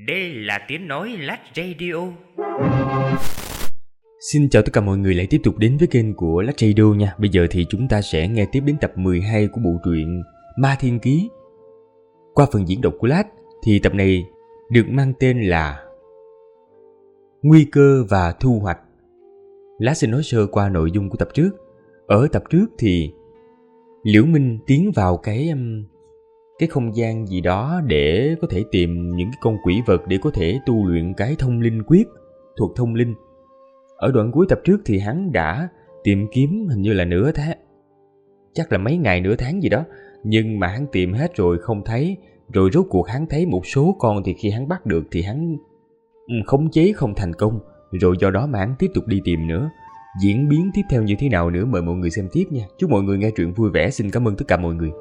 Đây là tiếng nói Lách Radio. Xin chào tất cả mọi người lại tiếp tục đến với kênh của Lách Radio nha. Bây giờ thì chúng ta sẽ nghe tiếp đến tập 12 của bộ truyện Ma Thiên Ký. Qua phần diễn đọc của Lách thì tập này được mang tên là Nguy cơ và thu hoạch. Lách sẽ nói sơ qua nội dung của tập trước. Ở tập trước thì Liễu Minh tiến vào cái không gian gì đó để có thể tìm những cái con quỷ vật để có thể tu luyện cái thông linh quyết, thuật thông linh. Ở đoạn cuối tập trước thì hắn đã tìm kiếm hình như là nửa tháng, chắc là mấy ngày nửa tháng gì đó, nhưng mà hắn tìm hết rồi không thấy. Rồi rốt cuộc hắn thấy một số con thì khi hắn bắt được thì hắn khống chế không thành công, rồi do đó mà hắn tiếp tục đi tìm nữa. Diễn biến tiếp theo như thế nào nữa mời mọi người xem tiếp nha. Chúc mọi người nghe truyện vui vẻ. Xin cảm ơn tất cả mọi người.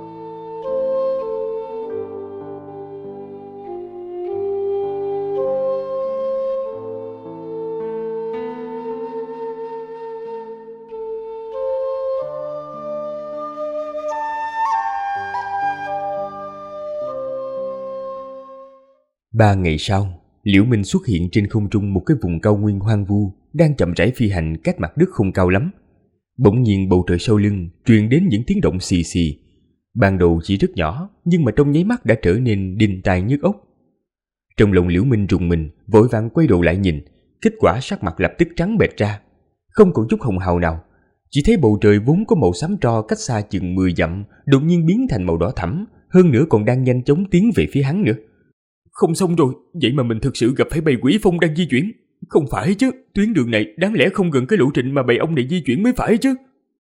Ba ngày sau, Liễu Minh xuất hiện trên không trung một cái vùng cao nguyên hoang vu đang chậm rãi phi hành cách mặt đất không cao lắm. Bỗng nhiên bầu trời sau lưng truyền đến những tiếng động xì xì. Ban đầu chỉ rất nhỏ, nhưng mà trong nháy mắt đã trở nên đinh tai nhức óc. Trong lòng Liễu Minh rùng mình, vội vàng quay đầu lại nhìn, kết quả sắc mặt lập tức trắng bệch ra, không còn chút hồng hào nào. Chỉ thấy bầu trời vốn có màu xám tro cách xa chừng 10 dặm, đột nhiên biến thành màu đỏ thẫm, hơn nữa còn đang nhanh chóng tiến về phía hắn nữa. Không xong rồi, vậy mà mình thực sự gặp phải bầy quỷ phong đang di chuyển. Không phải chứ, tuyến đường này đáng lẽ không gần cái lộ trình mà bầy ong này di chuyển mới phải chứ.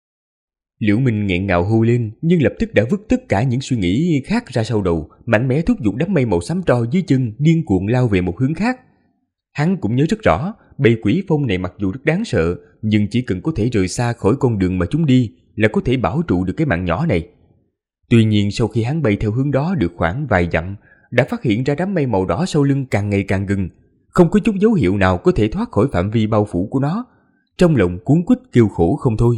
Liễu Minh nghẹn ngào hô lên, nhưng lập tức đã vứt tất cả những suy nghĩ khác ra sau đầu, mạnh mẽ thúc giục đám mây màu xám tro dưới chân điên cuồng lao về một hướng khác. Hắn cũng nhớ rất rõ, bầy quỷ phong này mặc dù rất đáng sợ, nhưng chỉ cần có thể rời xa khỏi con đường mà chúng đi là có thể bảo trụ được cái mạng nhỏ này. Tuy nhiên sau khi hắn bay theo hướng đó được khoảng vài dặm, đã phát hiện ra đám mây màu đỏ sau lưng càng ngày càng gần, không có chút dấu hiệu nào có thể thoát khỏi phạm vi bao phủ của nó. Trong lòng cuống quýt kêu khổ không thôi.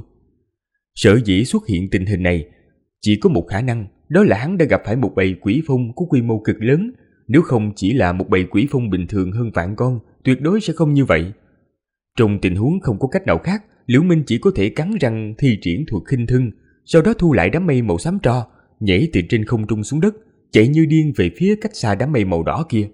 Sở dĩ xuất hiện tình hình này chỉ có một khả năng, đó là hắn đã gặp phải một bầy quỷ phong có quy mô cực lớn. Nếu không chỉ là một bầy quỷ phong bình thường hơn vạn con, tuyệt đối sẽ không như vậy. Trong tình huống không có cách nào khác, Liễu Minh chỉ có thể cắn răng thi triển thuật khinh thân, sau đó thu lại đám mây màu xám tro, nhảy từ trên không trung xuống đất, chạy như điên về phía cách xa đám mây màu đỏ kia.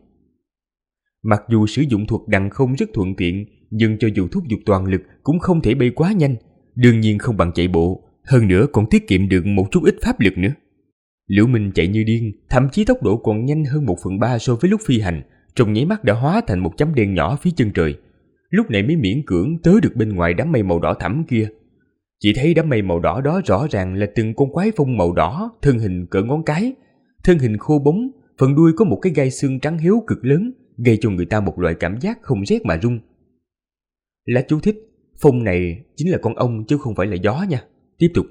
Mặc dù sử dụng thuật đằng không rất thuận tiện, nhưng cho dù thúc giục toàn lực cũng không thể bay quá nhanh, đương nhiên không bằng chạy bộ, hơn nữa còn tiết kiệm được một chút ít pháp lực nữa. Liễu Minh chạy như điên, thậm chí tốc độ còn nhanh hơn 1/3 so với lúc phi hành, trong nháy mắt đã hóa thành một chấm đen nhỏ phía chân trời. Lúc này mới miễn cưỡng tới được bên ngoài đám mây màu đỏ thẫm kia. Chỉ thấy đám mây màu đỏ đó rõ ràng là từng con quái phong màu đỏ, thân hình cỡ ngón cái, thân hình khô bóng, phần đuôi có một cái gai xương trắng hiếu cực lớn, gây cho người ta một loại cảm giác không rét mà run. Là chú thích, phong này chính là con ong chứ không phải là gió nha. Tiếp tục.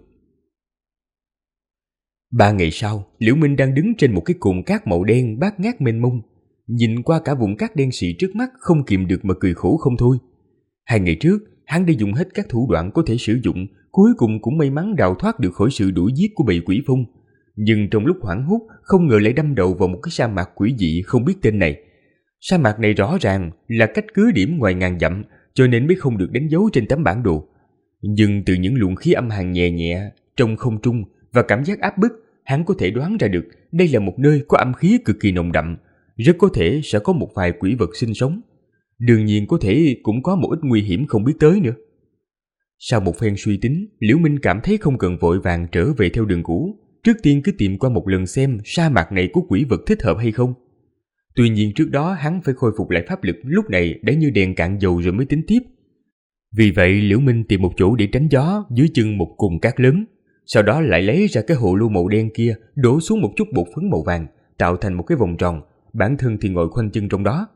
3 ngày sau, Liễu Minh đang đứng trên một cái cồn cát màu đen bát ngát mênh mông, nhìn qua cả vùng cát đen sì trước mắt không kìm được mà cười khổ không thôi. 2 ngày trước, hắn đã dùng hết các thủ đoạn có thể sử dụng, cuối cùng cũng may mắn đào thoát được khỏi sự đuổi giết của bầy quỷ phong. Nhưng trong lúc hoảng hốt, không ngờ lại đâm đầu vào một cái sa mạc quỷ dị không biết tên này. Sa mạc này rõ ràng là cách cứ điểm ngoài ngàn dặm, cho nên mới không được đánh dấu trên tấm bản đồ. Nhưng từ những luồng khí âm hàn nhẹ nhẹ trong không trung và cảm giác áp bức, hắn có thể đoán ra được đây là một nơi có âm khí cực kỳ nồng đậm, rất có thể sẽ có một vài quỷ vật sinh sống. Đương nhiên có thể cũng có một ít nguy hiểm không biết tới nữa. Sau một phen suy tính, Liễu Minh cảm thấy không cần vội vàng trở về theo đường cũ. Trước tiên cứ tìm qua một lần xem sa mạc này có quỷ vật thích hợp hay không. Tuy nhiên trước đó hắn phải khôi phục lại pháp lực lúc này đã như đèn cạn dầu rồi mới tính tiếp. Vì vậy Liễu Minh tìm một chỗ để tránh gió dưới chân một cồn cát lớn. Sau đó lại lấy ra cái hồ lô màu đen kia, đổ xuống một chút bột phấn màu vàng, tạo thành một cái vòng tròn, bản thân thì ngồi khoanh chân trong đó.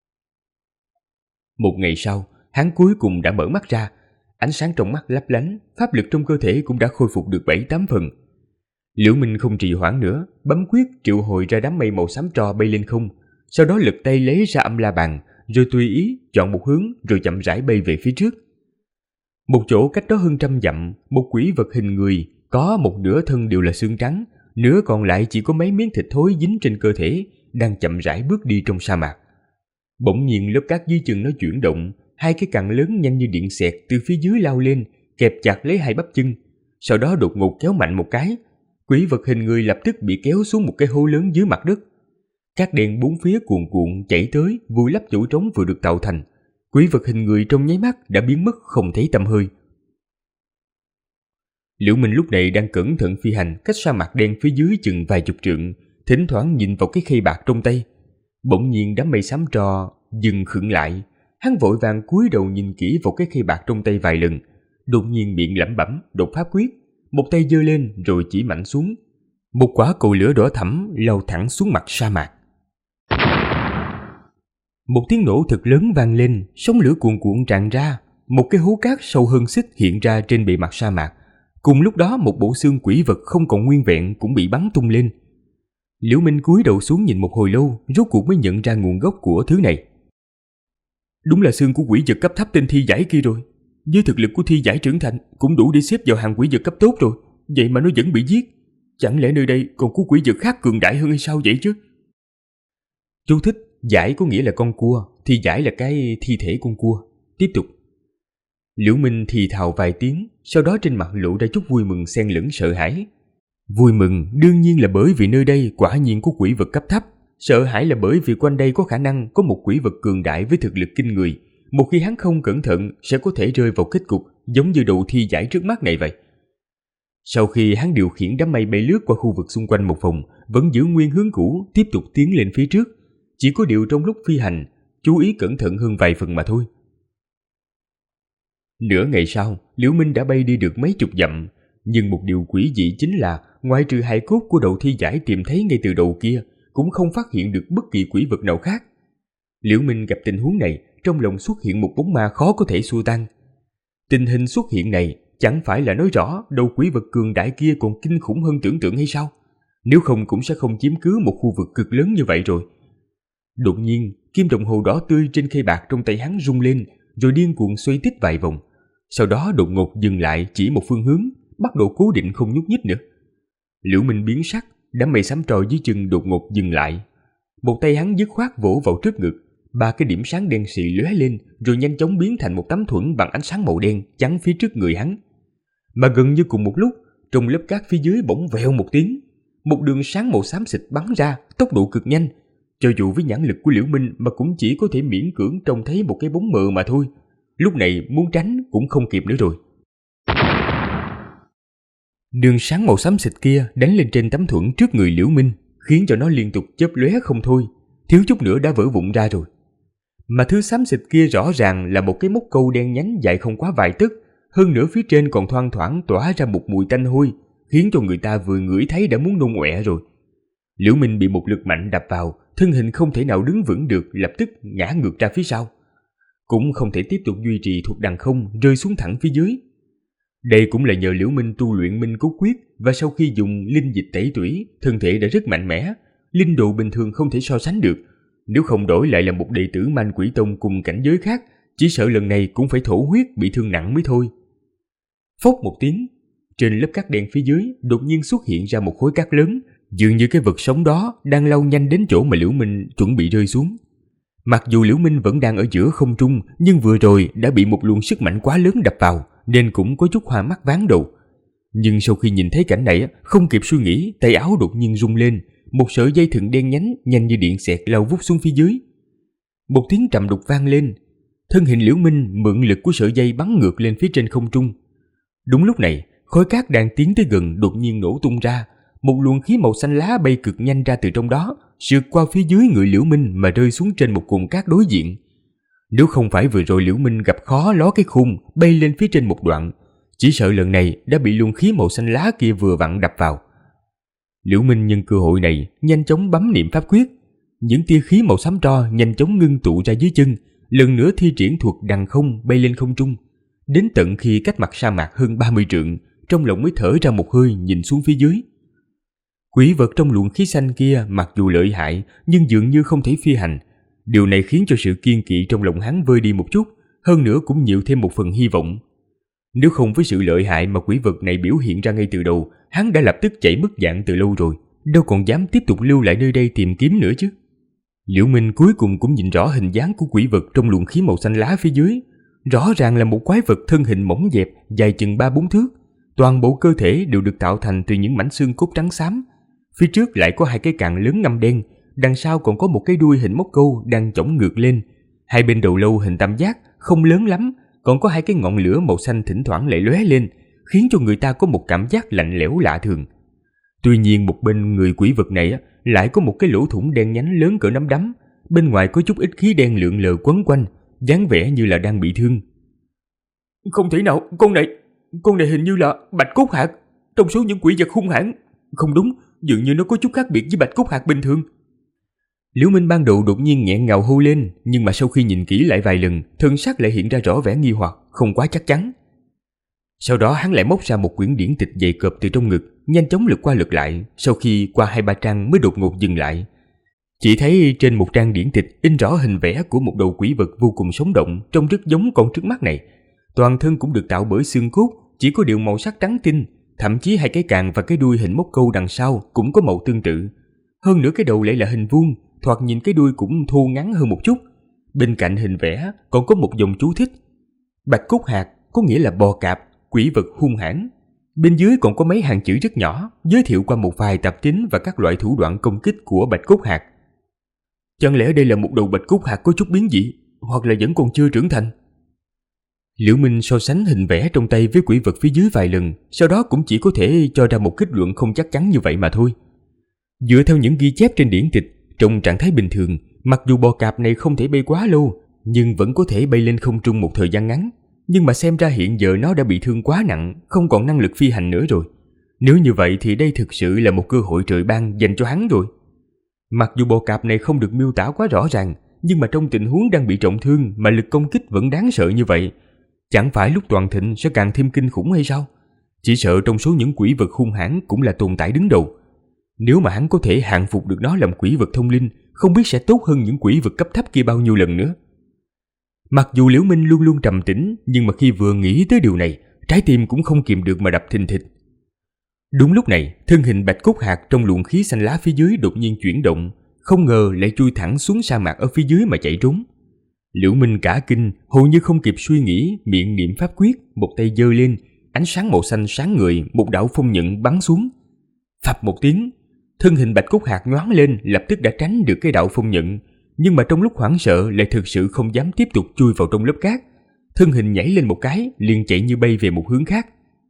Một ngày sau, hắn cuối cùng đã mở mắt ra, ánh sáng trong mắt lấp lánh, pháp lực trong cơ thể cũng đã khôi phục được 7-8 phần. Liễu Minh không trì hoãn nữa, bấm quyết triệu hồi ra đám mây màu xám tro bay lên không, sau đó lật tay lấy ra âm la bàn, rồi tùy ý chọn một hướng rồi chậm rãi bay về phía trước. Một chỗ cách đó hơn 100 dặm, một quỷ vật hình người, có một nửa thân đều là xương trắng, nửa còn lại chỉ có mấy miếng thịt thối dính trên cơ thể, đang chậm rãi bước đi trong sa mạc. Bỗng nhiên lớp cát dưới chân nó chuyển động, hai cái cẳng lớn nhanh như điện xẹt từ phía dưới lao lên, kẹp chặt lấy hai bắp chân. Sau đó đột ngột kéo mạnh một cái, quỷ vật hình người lập tức bị kéo xuống một cái hố lớn dưới mặt đất. Cát đen bốn phía cuồn cuộn chảy tới, vùi lấp chỗ trống vừa được tạo thành. Quỷ vật hình người trong nháy mắt đã biến mất không thấy tăm hơi. Liễu Minh lúc này đang cẩn thận phi hành cách sa mạc đen phía dưới chừng vài chục trượng, thỉnh thoảng nhìn vào cái khay bạc trong tay. Bỗng nhiên đám mây xám tro dừng khựng lại, hắn vội vàng cúi đầu nhìn kỹ vào cái khay bạc trong tay vài lần, đột nhiên miệng lẩm bẩm đột pháp quyết, một tay giơ lên rồi chỉ mạnh xuống. Một quả cầu lửa đỏ thẫm lao thẳng xuống mặt sa mạc. Một tiếng nổ thật lớn vang lên, sóng lửa cuồn cuộn tràn ra, một cái hố cát sâu hơn xích hiện ra trên bề mặt sa mạc. Cùng lúc đó một bộ xương quỷ vật không còn nguyên vẹn cũng bị bắn tung lên. Liễu Minh cúi đầu xuống nhìn một hồi lâu, rốt cuộc mới nhận ra nguồn gốc của thứ này. Đúng là xương của quỷ vật cấp thấp tên thi giải kia rồi. Với thực lực của thi giải trưởng thành cũng đủ để xếp vào hàng quỷ vật cấp tốt rồi, vậy mà nó vẫn bị giết. Chẳng lẽ nơi đây còn có quỷ vật khác cường đại hơn hay sao vậy chứ? Chú thích: giải có nghĩa là con cua, thi giải là cái thi thể con cua. Tiếp tục. Liễu Minh thì thào vài tiếng, sau đó trên mặt lộ ra chút vui mừng xen lẫn sợ hãi. Vui mừng đương nhiên là bởi vì nơi đây quả nhiên có quỷ vật cấp thấp, sợ hãi là bởi vì quanh đây có khả năng có một quỷ vật cường đại với thực lực kinh người. Một khi hắn không cẩn thận sẽ có thể rơi vào kết cục giống như đầu thi giải trước mắt này vậy. Sau khi hắn điều khiển đám mây bay lướt qua khu vực xung quanh một vòng, vẫn giữ nguyên hướng cũ, tiếp tục tiến lên phía trước. Chỉ có điều trong lúc phi hành, chú ý cẩn thận hơn vài phần mà thôi. Nửa ngày sau, Liễu Minh đã bay đi được mấy chục dặm, nhưng một điều quỷ dị chính là ngoại trừ hài cốt của đầu thi giải tìm thấy ngay từ đầu kia, cũng không phát hiện được bất kỳ quỷ vật nào khác. Liễu Minh gặp tình huống này, trong lòng xuất hiện một bóng ma khó có thể xua tan. Tình hình xuất hiện này chẳng phải là nói rõ đầu quỷ vật cường đại kia còn kinh khủng hơn tưởng tượng hay sao? Nếu không cũng sẽ không chiếm cứ một khu vực cực lớn như vậy rồi. Đột nhiên, kim đồng hồ đỏ tươi trên khay bạc trong tay hắn rung lên, rồi điên cuồng xoay tít vài vòng. Sau đó đột ngột dừng lại chỉ một phương hướng, bắt đầu cố định không nhúc nhích nữa. Liễu Minh biến sắc, đám mây xám trồi dưới chân đột ngột dừng lại. Một tay hắn dứt khoát vỗ vào trước ngực, ba cái điểm sáng đen xì lóe lên, rồi nhanh chóng biến thành một tấm thuẫn bằng ánh sáng màu đen chắn phía trước người hắn. Mà gần như cùng một lúc, trong lớp cát phía dưới bỗng vèo một tiếng, một đường sáng màu xám xịt bắn ra, tốc độ cực nhanh. Cho dù với nhãn lực của Liễu Minh mà cũng chỉ có thể miễn cưỡng trông thấy một cái bóng mờ mà thôi. Lúc này muốn tránh cũng không kịp nữa rồi. Đường sáng màu xám xịt kia đánh lên trên tấm thuẫn trước người Liễu Minh, khiến cho nó liên tục chớp lóe không thôi, thiếu chút nữa đã vỡ vụn ra rồi. Mà thứ xám xịt kia rõ ràng là một cái móc câu đen nhánh dài không quá vài tấc, hơn nữa phía trên còn thoang thoảng tỏa ra một mùi tanh hôi, khiến cho người ta vừa ngửi thấy đã muốn nôn ọe rồi. Liễu Minh bị một lực mạnh đập vào, thân hình không thể nào đứng vững được, lập tức ngã ngược ra phía sau. Cũng không thể tiếp tục duy trì thuộc đằng không, rơi xuống thẳng phía dưới. Đây cũng là nhờ Liễu Minh tu luyện Minh Cốt Quyết, và sau khi dùng linh dịch tẩy tủy, thân thể đã rất mạnh mẽ, linh độ bình thường không thể so sánh được. Nếu không đổi lại là một đệ tử Man Quỷ Tông cùng cảnh giới khác, chỉ sợ lần này cũng phải thổ huyết bị thương nặng mới thôi. Phốc một tiếng, trên lớp cát đen phía dưới đột nhiên xuất hiện ra một khối cát lớn, dường như cái vật sống đó đang lao nhanh đến chỗ mà Liễu Minh chuẩn bị rơi xuống. Mặc dù Liễu Minh vẫn đang ở giữa không trung, nhưng vừa rồi đã bị một luồng sức mạnh quá lớn đập vào, nên cũng có chút hoa mắt váng đầu. Nhưng sau khi nhìn thấy cảnh này, không kịp suy nghĩ, tay áo đột nhiên rung lên, một sợi dây thừng đen nhánh nhanh như điện xẹt lao vút xuống phía dưới. Một tiếng trầm đục vang lên, thân hình Liễu Minh mượn lực của sợi dây bắn ngược lên phía trên không trung. Đúng lúc này, khối cát đang tiến tới gần đột nhiên nổ tung ra, một luồng khí màu xanh lá bay cực nhanh ra từ trong đó, sượt qua phía dưới người Liễu Minh mà rơi xuống trên một cồn cát đối diện. Nếu không phải vừa rồi Liễu Minh gặp khó ló cái khung bay lên phía trên một đoạn, chỉ sợ lần này đã bị luồng khí màu xanh lá kia vừa vặn đập vào. Liễu Minh nhân cơ hội này nhanh chóng bấm niệm pháp quyết, những tia khí màu xám tro nhanh chóng ngưng tụ ra dưới chân, lần nữa thi triển thuật đằng không bay lên không trung, đến tận khi cách mặt sa mạc hơn 30 trượng, trong lòng mới thở ra một hơi nhìn xuống phía dưới. Quỷ vật trong luồng khí xanh kia mặc dù lợi hại nhưng dường như không thể phi hành. Điều này khiến cho sự kiên kỵ trong lòng hắn vơi đi một chút, hơn nữa cũng nhiều thêm một phần hy vọng. Nếu không với sự lợi hại mà quỷ vật này biểu hiện ra ngay từ đầu, hắn đã lập tức chạy mất dạng từ lâu rồi, đâu còn dám tiếp tục lưu lại nơi đây tìm kiếm nữa chứ. Liễu Minh cuối cùng cũng nhìn rõ hình dáng của quỷ vật trong luồng khí màu xanh lá phía dưới. Rõ ràng là một quái vật thân hình mỏng dẹp, dài chừng 3-4 thước. Toàn bộ cơ thể đều được tạo thành từ những mảnh xương cốt trắng xám. Phía trước lại có 2 cái cạn lớn ngăm đen, đằng sau còn có một cái đuôi hình móc câu đang chổng ngược lên. Hai bên đầu lâu hình tam giác, không lớn lắm, còn có 2 cái ngọn lửa màu xanh thỉnh thoảng lại lóe lên, khiến cho người ta có một cảm giác lạnh lẽo lạ thường. Tuy nhiên một bên người quỷ vật này lại có một cái lỗ thủng đen nhánh lớn cỡ nắm đấm, bên ngoài có chút ít khí đen lượn lờ quấn quanh, dáng vẻ như là đang bị thương. Không thể nào, con này hình như là bạch cốt hạc, trong số những quỷ vật hung hãn. Không đúng, dường như nó có chút khác biệt với bạch cốt hạc bình thường. Liễu Minh ban đầu đột nhiên nghẹn ngào hô lên, nhưng mà sau khi nhìn kỹ lại vài lần, thân sắc lại hiện ra rõ vẻ nghi hoặc, không quá chắc chắn. Sau đó hắn lại móc ra một quyển điển tịch dày cộp từ trong ngực, nhanh chóng lật qua lật lại, sau khi qua 2-3 trang mới đột ngột dừng lại. Chỉ thấy trên một trang điển tịch in rõ hình vẽ của một đầu quỷ vật vô cùng sống động, trông rất giống con trước mắt này. Toàn thân cũng được tạo bởi xương cốt, chỉ có điều màu sắc trắng tinh, thậm chí 2 cái càng và cái đuôi hình móc câu đằng sau cũng có màu tương tự. Hơn nữa cái đầu lại là hình vuông, thoạt nhìn cái đuôi cũng thô ngắn hơn một chút. Bên cạnh hình vẽ còn có một dòng chú thích: bạch cốt hạc có nghĩa là bò cạp, quỷ vật hung hãn. Bên dưới còn có mấy hàng chữ rất nhỏ, giới thiệu qua một vài tập tính và các loại thủ đoạn công kích của bạch cốt hạc. Chẳng lẽ đây là một đầu bạch cốt hạc có chút biến dị, hoặc là vẫn còn chưa trưởng thành? Liễu Minh so sánh hình vẽ trong tay với quỷ vật phía dưới vài lần, sau đó cũng chỉ có thể cho ra một kết luận không chắc chắn như vậy mà thôi. Dựa theo những ghi chép trên điển tịch, trong trạng thái bình thường, mặc dù bò cạp này không thể bay quá lâu, nhưng vẫn có thể bay lên không trung một thời gian ngắn. Nhưng mà xem ra hiện giờ nó đã bị thương quá nặng, không còn năng lực phi hành nữa rồi. Nếu như vậy thì đây thực sự là một cơ hội trời ban dành cho hắn rồi. Mặc dù bò cạp này không được miêu tả quá rõ ràng, nhưng mà trong tình huống đang bị trọng thương mà lực công kích vẫn đáng sợ như vậy, chẳng phải lúc toàn thịnh sẽ càng thêm kinh khủng hay sao? Chỉ sợ trong số những quỷ vật hung hãn cũng là tồn tại đứng đầu. Nếu mà hắn có thể hạ phục được nó làm quỷ vật thông linh, không biết sẽ tốt hơn những quỷ vật cấp thấp kia bao nhiêu lần nữa. Mặc dù Liễu Minh luôn luôn trầm tĩnh, nhưng mà khi vừa nghĩ tới điều này, trái tim cũng không kìm được mà đập thình thịch. Đúng lúc này, thân hình bạch cốt hạc trong luồng khí xanh lá phía dưới đột nhiên chuyển động, không ngờ lại chui thẳng xuống sa mạc ở phía dưới mà chạy trốn. Liễu Minh cả kinh, hầu như không kịp suy nghĩ, miệng niệm pháp quyết, một tay giơ lên, ánh sáng màu xanh sáng ngời, một đạo phong nhận bắn xuống. Phập một tiếng, thân hình bạch cốt hạc nhoáng lên, lập tức đã tránh được cái đạo phong nhận, nhưng mà trong lúc hoảng sợ lại thực sự không dám tiếp tục chui vào trong lớp cát. Thân hình nhảy lên một cái, liền chạy như bay về một hướng khác.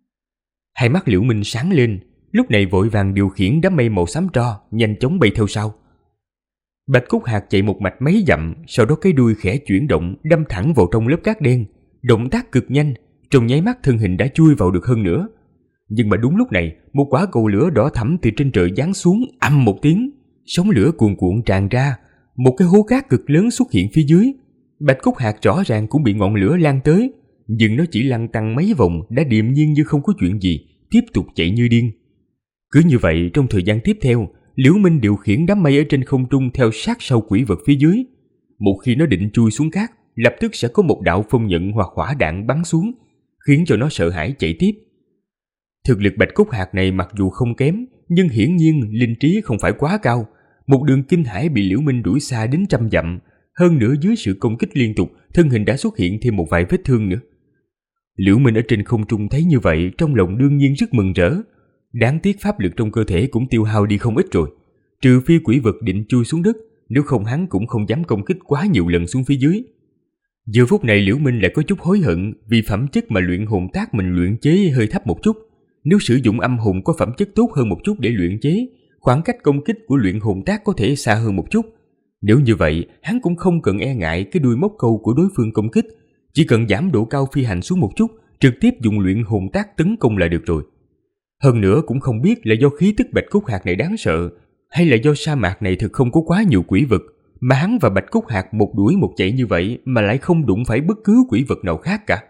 Hai mắt Liễu Minh sáng lên, lúc này vội vàng điều khiển đám mây màu xám tro, nhanh chóng bay theo sau. Bạch cốt hạc chạy một mạch mấy dặm, sau đó cái đuôi khẽ chuyển động, đâm thẳng vào trong lớp cát đen. Động tác cực nhanh, trong nháy mắt thân hình đã chui vào được hơn nữa. Nhưng mà đúng lúc này, một quả cầu lửa đỏ thẫm từ trên trời giáng xuống, ầm một tiếng, sóng lửa cuồn cuộn tràn ra, một cái hố cát cực lớn xuất hiện phía dưới. Bạch cốt hạc rõ ràng cũng bị ngọn lửa lan tới, nhưng nó chỉ lăn tăn mấy vòng đã điềm nhiên như không có chuyện gì, tiếp tục chạy như điên. Cứ như vậy trong thời gian tiếp theo, Liễu Minh điều khiển đám mây ở trên không trung theo sát sau quỷ vật phía dưới. Một khi nó định chui xuống cát, lập tức sẽ có một đạo phong nhận hoặc hỏa đạn bắn xuống, khiến cho nó sợ hãi chạy tiếp. Thực lực bạch cốt hạc này mặc dù không kém, nhưng hiển nhiên linh trí không phải quá cao. Một đường kinh hãi bị Liễu Minh đuổi xa đến 100 dặm, hơn nữa dưới sự công kích liên tục, thân hình đã xuất hiện thêm một vài vết thương nữa. Liễu Minh ở trên không trung thấy như vậy, trong lòng đương nhiên rất mừng rỡ. Đáng tiếc pháp lực trong cơ thể cũng tiêu hao đi không ít rồi. Trừ phi quỷ vật định chui xuống đất, nếu không hắn cũng không dám công kích quá nhiều lần xuống phía dưới. Giờ phút này Liễu Minh lại có chút hối hận vì phẩm chất mà luyện hồn tác mình luyện chế hơi thấp một chút. Nếu sử dụng âm hồn có phẩm chất tốt hơn một chút để luyện chế, khoảng cách công kích của luyện hồn tác có thể xa hơn một chút. Nếu như vậy, hắn cũng không cần e ngại cái đuôi móc câu của đối phương công kích, chỉ cần giảm độ cao phi hành xuống một chút, trực tiếp dùng luyện hồn tác tấn công là được rồi. Hơn nữa cũng không biết là do khí tức bạch cốt hạc này đáng sợ, hay là do sa mạc này thực không có quá nhiều quỷ vật, mà hắn và bạch cốt hạc một đuổi một chạy như vậy mà lại không đụng phải bất cứ quỷ vật nào khác cả.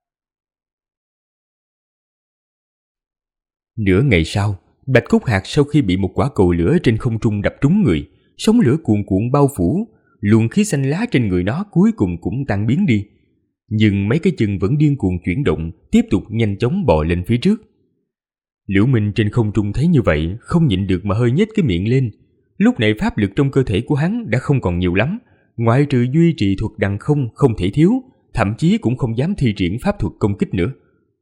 Nửa ngày sau, bạch cốt hạc sau khi bị một quả cầu lửa trên không trung đập trúng người, sóng lửa cuồn cuộn bao phủ, luồng khí xanh lá trên người nó cuối cùng cũng tan biến đi. Nhưng mấy cái chân vẫn điên cuồng chuyển động, tiếp tục nhanh chóng bò lên phía trước. Liễu Minh trên không trung thấy như vậy, không nhịn được mà hơi nhếch cái miệng lên. Lúc này pháp lực trong cơ thể của hắn đã không còn nhiều lắm, ngoại trừ duy trì thuật đằng không thể thiếu, thậm chí cũng không dám thi triển pháp thuật công kích nữa.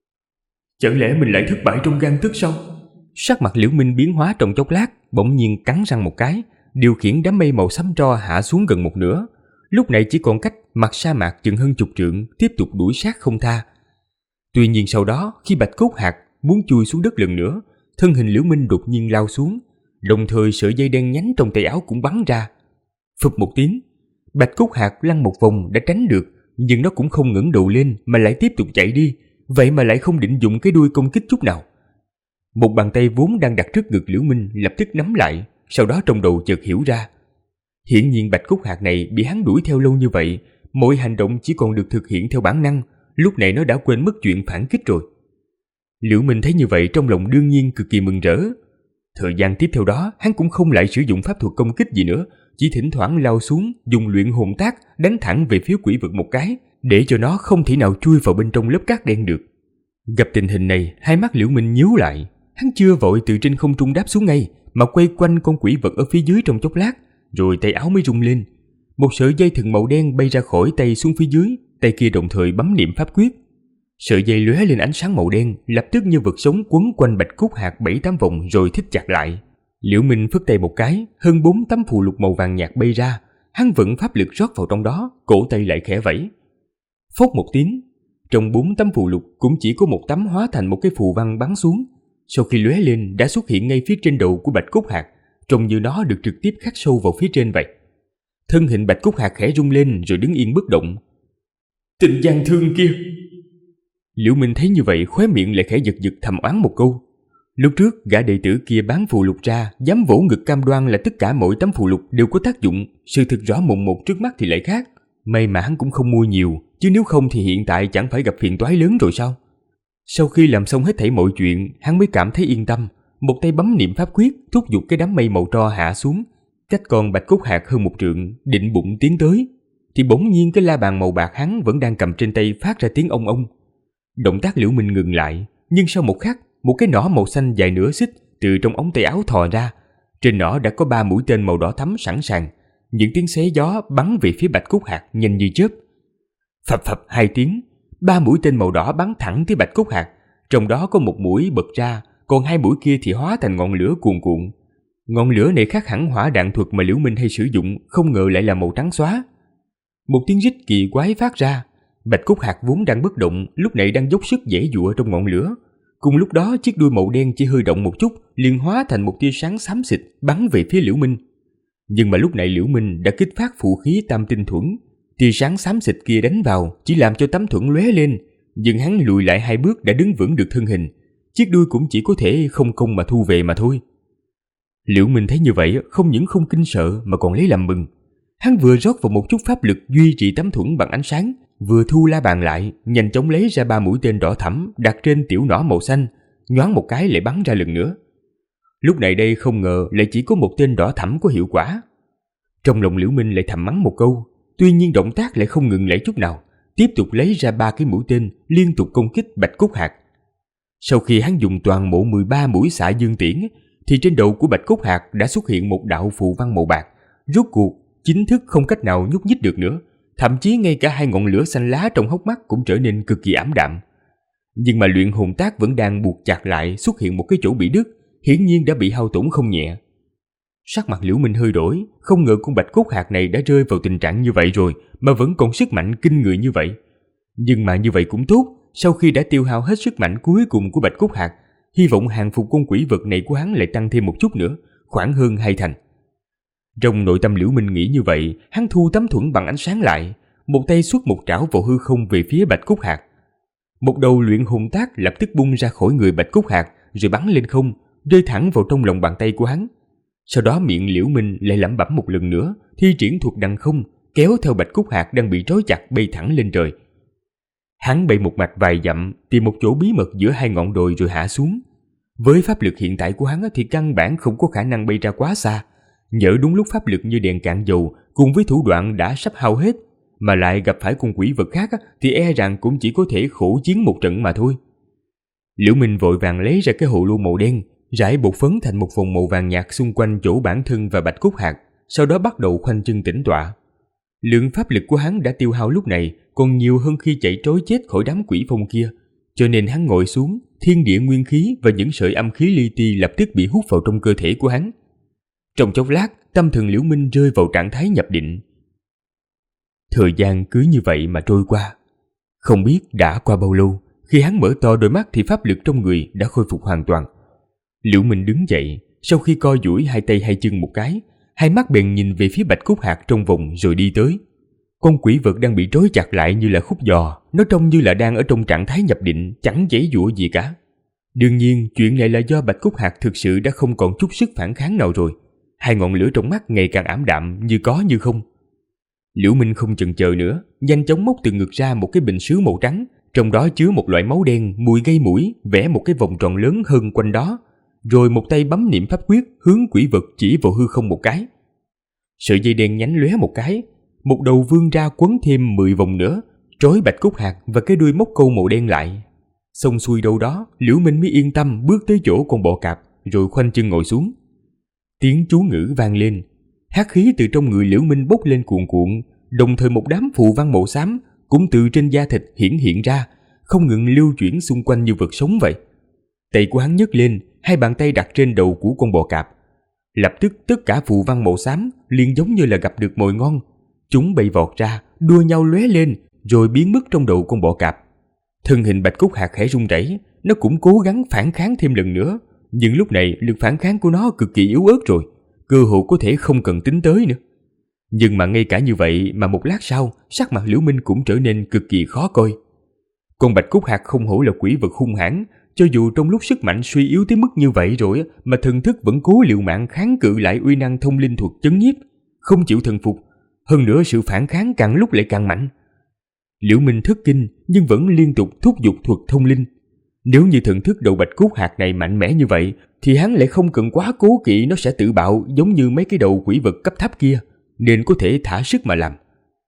Chẳng lẽ mình lại thất bại trong gang tấc sao? Sắc mặt Liễu Minh biến hóa trong chốc lát, bỗng nhiên cắn răng một cái, điều khiển đám mây màu xám tro hạ xuống gần một nửa. Lúc này chỉ còn cách mặt sa mạc chừng hơn chục trượng, tiếp tục đuổi sát không tha. Tuy nhiên sau đó, khi Bạch Cốt Hạc muốn chui xuống đất lần nữa, thân hình Liễu Minh đột nhiên lao xuống, đồng thời sợi dây đen nhánh trong tay áo cũng bắn ra. Phụp một tiếng, Bạch Cốt Hạc lăn một vòng đã tránh được, nhưng nó cũng không ngẩng đầu lên mà lại tiếp tục chạy đi, vậy mà lại không định dùng cái đuôi công kích chút nào. Một bàn tay vốn đang đặt trước ngực Liễu Minh lập tức nắm lại, sau đó trong đầu chợt hiểu ra. Hiển nhiên Bạch Cốt Hạc này bị hắn đuổi theo lâu như vậy, mọi hành động chỉ còn được thực hiện theo bản năng, lúc này nó đã quên mất chuyện phản kích rồi. Liễu Minh thấy như vậy trong lòng đương nhiên cực kỳ mừng rỡ. Thời gian tiếp theo đó, hắn cũng không lại sử dụng pháp thuật công kích gì nữa, chỉ thỉnh thoảng lao xuống, dùng luyện hồn tác đánh thẳng về phía quỷ vực một cái, để cho nó không thể nào chui vào bên trong lớp cát đen được. Gặp tình hình này, hai mắt Liễu Minh nhíu lại, hắn chưa vội từ trên không trung đáp xuống ngay, mà quay quanh con quỷ vật ở phía dưới trong chốc lát, rồi tay áo mới rung lên. Một sợi dây thừng màu đen bay ra khỏi tay xuống phía dưới, tay kia đồng thời bấm niệm pháp quyết. Sợi dây lóe lên ánh sáng màu đen, lập tức như vật sống quấn quanh Bạch Cốt Hạc 7-8 vòng rồi thích chặt lại. Liễu Minh phất tay một cái, hơn 4 tấm phù lục màu vàng nhạt bay ra, hắn vận pháp lực rót vào trong đó, cổ tay lại khẽ vẫy. Phốc một tiếng, trong 4 tấm phù lục cũng chỉ có một tấm hóa thành một cái phù văn bắn xuống, sau khi lóe lên đã xuất hiện ngay phía trên đầu của Bạch Cốt Hạc, trông như nó được trực tiếp khắc sâu vào phía trên vậy. Thân hình Bạch Cốt Hạc khẽ rung lên rồi đứng yên bất động. Tịnh Giang Thương kia! Liễu Minh thấy như vậy khóe miệng lại khẽ giật giật thầm oán một câu. Lúc trước gã đệ tử kia bán phù lục ra, dám vỗ ngực cam đoan là tất cả mỗi tấm phù lục đều có tác dụng, sự thực rõ mồn một trước mắt thì lại khác. May mà hắn cũng không mua nhiều, chứ nếu không thì hiện tại chẳng phải gặp phiền toái lớn rồi sao? Sau khi làm xong hết thảy mọi chuyện, hắn mới cảm thấy yên tâm, một tay bấm niệm pháp quyết, thúc giục cái đám mây màu tro hạ xuống, cách còn Bạch Cốt Hạc hơn một trượng, định bụng tiến tới, thì bỗng nhiên cái la bàn màu bạc hắn vẫn đang cầm trên tay phát ra tiếng ông ông. Động tác Liễu Minh ngừng lại, nhưng sau một khắc, một cái nỏ màu xanh dài nửa xích từ trong ống tay áo thò ra. Trên nỏ đã có 3 mũi tên màu đỏ thắm sẵn sàng, những tiếng xé gió bắn về phía Bạch Cốt Hạc nhanh như chớp. Phập phập 2 tiếng, 3 mũi tên màu đỏ bắn thẳng tới Bạch Cốt Hạc, trong đó có một mũi bật ra, còn 2 mũi kia thì hóa thành ngọn lửa cuồn cuộn. Ngọn lửa này khác hẳn hỏa đạn thuật mà Liễu Minh hay sử dụng, không ngờ lại là màu trắng xóa. Một tiếng rít kỳ quái phát ra. Bạch Cốt Hạc vốn đang bất động, lúc này đang dốc sức giãy giụa trong ngọn lửa. Cùng lúc đó, chiếc đuôi màu đen chỉ hơi động một chút, liền hóa thành một tia sáng xám xịt bắn về phía Liễu Minh. Nhưng mà lúc này Liễu Minh đã kích phát phù khí Tam Tinh Thuẫn, tia sáng xám xịt kia đánh vào chỉ làm cho tấm thuẫn lóe lên, nhưng hắn lùi lại 2 bước đã đứng vững được thân hình, chiếc đuôi cũng chỉ có thể không công mà thu về mà thôi. Liễu Minh thấy như vậy, không những không kinh sợ mà còn lấy làm mừng. Hắn vừa rót vào một chút pháp lực duy trì tấm thuẫn bằng ánh sáng, vừa thu la bàn lại, nhanh chóng lấy ra 3 mũi tên đỏ thẫm đặt trên tiểu nỏ màu xanh, nhoáng một cái lại bắn ra lần nữa. Lúc này đây không ngờ lại chỉ có một tên đỏ thẫm có hiệu quả. Trong lòng Liễu Minh lại thầm mắng một câu, tuy nhiên động tác lại không ngừng lại chút nào, tiếp tục lấy ra 3 cái mũi tên liên tục công kích Bạch Cốt Hạc. Sau khi hắn dùng toàn bộ 13 mũi xạ dương tiễn, thì trên đầu của Bạch Cốt Hạc đã xuất hiện một đạo phù văn màu bạc, rốt cuộc chính thức không cách nào nhúc nhích được nữa, thậm chí ngay cả 2 ngọn lửa xanh lá trong hốc mắt cũng trở nên cực kỳ ảm đạm. Nhưng mà luyện hồn tác vẫn đang buộc chặt lại, xuất hiện một cái chỗ bị đứt, hiển nhiên đã bị hao tổn không nhẹ. Sắc mặt Liễu Minh hơi đổi, không ngờ con Bạch Cốt Hạc này đã rơi vào tình trạng như vậy rồi mà vẫn còn sức mạnh kinh người như vậy. Nhưng mà như vậy cũng tốt, sau khi đã tiêu hao hết sức mạnh cuối cùng của Bạch Cốt Hạc, hy vọng hàng phục con quỷ vật này của hắn lại tăng thêm một chút nữa, khoảng hơn 2 thành. Trong nội tâm Liễu Minh nghĩ như vậy, hắn thu tấm thuẫn bằng ánh sáng lại, một tay xuất một trảo vào hư không về phía Bạch Cốt Hạc. Một đầu luyện hồn tác lập tức bung ra khỏi người Bạch Cốt Hạc rồi bắn lên không, rơi thẳng vào trong lòng bàn tay của hắn. Sau đó miệng Liễu Minh lại lẩm bẩm một lần nữa, thi triển thuật đằng không, kéo theo Bạch Cốt Hạc đang bị trói chặt bay thẳng lên trời. Hắn bay một mạch vài dặm, tìm một chỗ bí mật giữa 2 ngọn đồi rồi hạ xuống. Với pháp lực hiện tại của hắn thì căn bản không có khả năng bay ra quá xa. Nhỡ đúng lúc pháp lực như đèn cạn dầu, cùng với thủ đoạn đã sắp hao hết, mà lại gặp phải con quỷ vật khác thì e rằng cũng chỉ có thể khổ chiến một trận mà thôi. Liễu Minh vội vàng lấy ra cái hồ lô màu đen, rải bột phấn thành một vòng màu vàng nhạt xung quanh chỗ bản thân và bạch cốt hạt, sau đó bắt đầu khoanh chân tĩnh tọa. Lượng pháp lực của hắn đã tiêu hao lúc này còn nhiều hơn khi chạy trối chết khỏi đám quỷ phong kia, cho nên hắn ngồi xuống, thiên địa nguyên khí và những sợi âm khí li ti lập tức bị hút vào trong cơ thể của hắn. Trong chốc lát, tâm thần Liễu Minh rơi vào trạng thái nhập định. Thời gian cứ như vậy mà trôi qua. Không biết đã qua bao lâu, khi hắn mở to đôi mắt thì pháp lực trong người đã khôi phục hoàn toàn. Liễu Minh đứng dậy, sau khi co duỗi hai tay hai chân một cái, hai mắt bèn nhìn về phía bạch cốt hạt trong vòng rồi đi tới. Con quỷ vật đang bị trói chặt lại như là khúc giò, nó trông như là đang ở trong trạng thái nhập định, chẳng giãy giụa gì cả. Đương nhiên, chuyện này là do bạch cốt hạt thực sự đã không còn chút sức phản kháng nào rồi. Hai ngọn lửa trong mắt ngày càng ảm đạm, như có như không. Liễu Minh không chần chờ nữa, nhanh chóng móc từ ngực ra một cái bình sứ màu trắng, trong đó chứa một loại máu đen mùi gây mũi, vẽ một cái vòng tròn lớn hơn quanh đó, rồi một tay bấm niệm pháp quyết hướng quỷ vật chỉ vào hư không một cái. Sợi dây đen nhánh lóe một cái, một đầu vươn ra quấn thêm 10 vòng nữa, trói bạch cốt hạt và cái đuôi móc câu màu đen lại. Xong xuôi đâu đó, Liễu Minh mới yên tâm bước tới chỗ con bò cạp, rồi khoanh chân ngồi xuống. Tiếng chú ngữ vang lên, hắc khí từ trong người Liễu Minh bốc lên cuồn cuộn, đồng thời một đám phù văn màu xám cũng từ trên da thịt hiện ra, không ngừng lưu chuyển xung quanh như vật sống vậy. Tay của hắn nhấc lên, hai bàn tay đặt trên đầu của con bò cạp. Lập tức tất cả phù văn màu xám liền giống như là gặp được mồi ngon, chúng bay vọt ra, đua nhau lóe lên, rồi biến mất trong đầu con bò cạp. Thân hình bạch cốt hạt khẽ run rẩy, nó cũng cố gắng phản kháng thêm lần nữa, nhưng lúc này lực phản kháng của nó cực kỳ yếu ớt rồi, cơ hội có thể không cần tính tới nữa. Nhưng mà ngay cả như vậy mà một lát sau, sắc mặt Liễu Minh cũng trở nên cực kỳ khó coi. Con bạch cốt hạt không hổ là quỷ vật hung hãn, cho dù trong lúc sức mạnh suy yếu tới mức như vậy rồi mà thần thức vẫn cố liều mạng kháng cự lại uy năng thông linh thuật chấn nhiếp, không chịu thần phục. Hơn nữa sự phản kháng càng lúc lại càng mạnh. Liễu Minh thất kinh nhưng vẫn liên tục thúc giục thuật thông linh. Nếu như thần thức đầu bạch cốt hạt này mạnh mẽ như vậy, thì hắn lại không cần quá cố kỵ nó sẽ tự bạo giống như mấy cái đầu quỷ vật cấp thấp kia, nên có thể thả sức mà làm.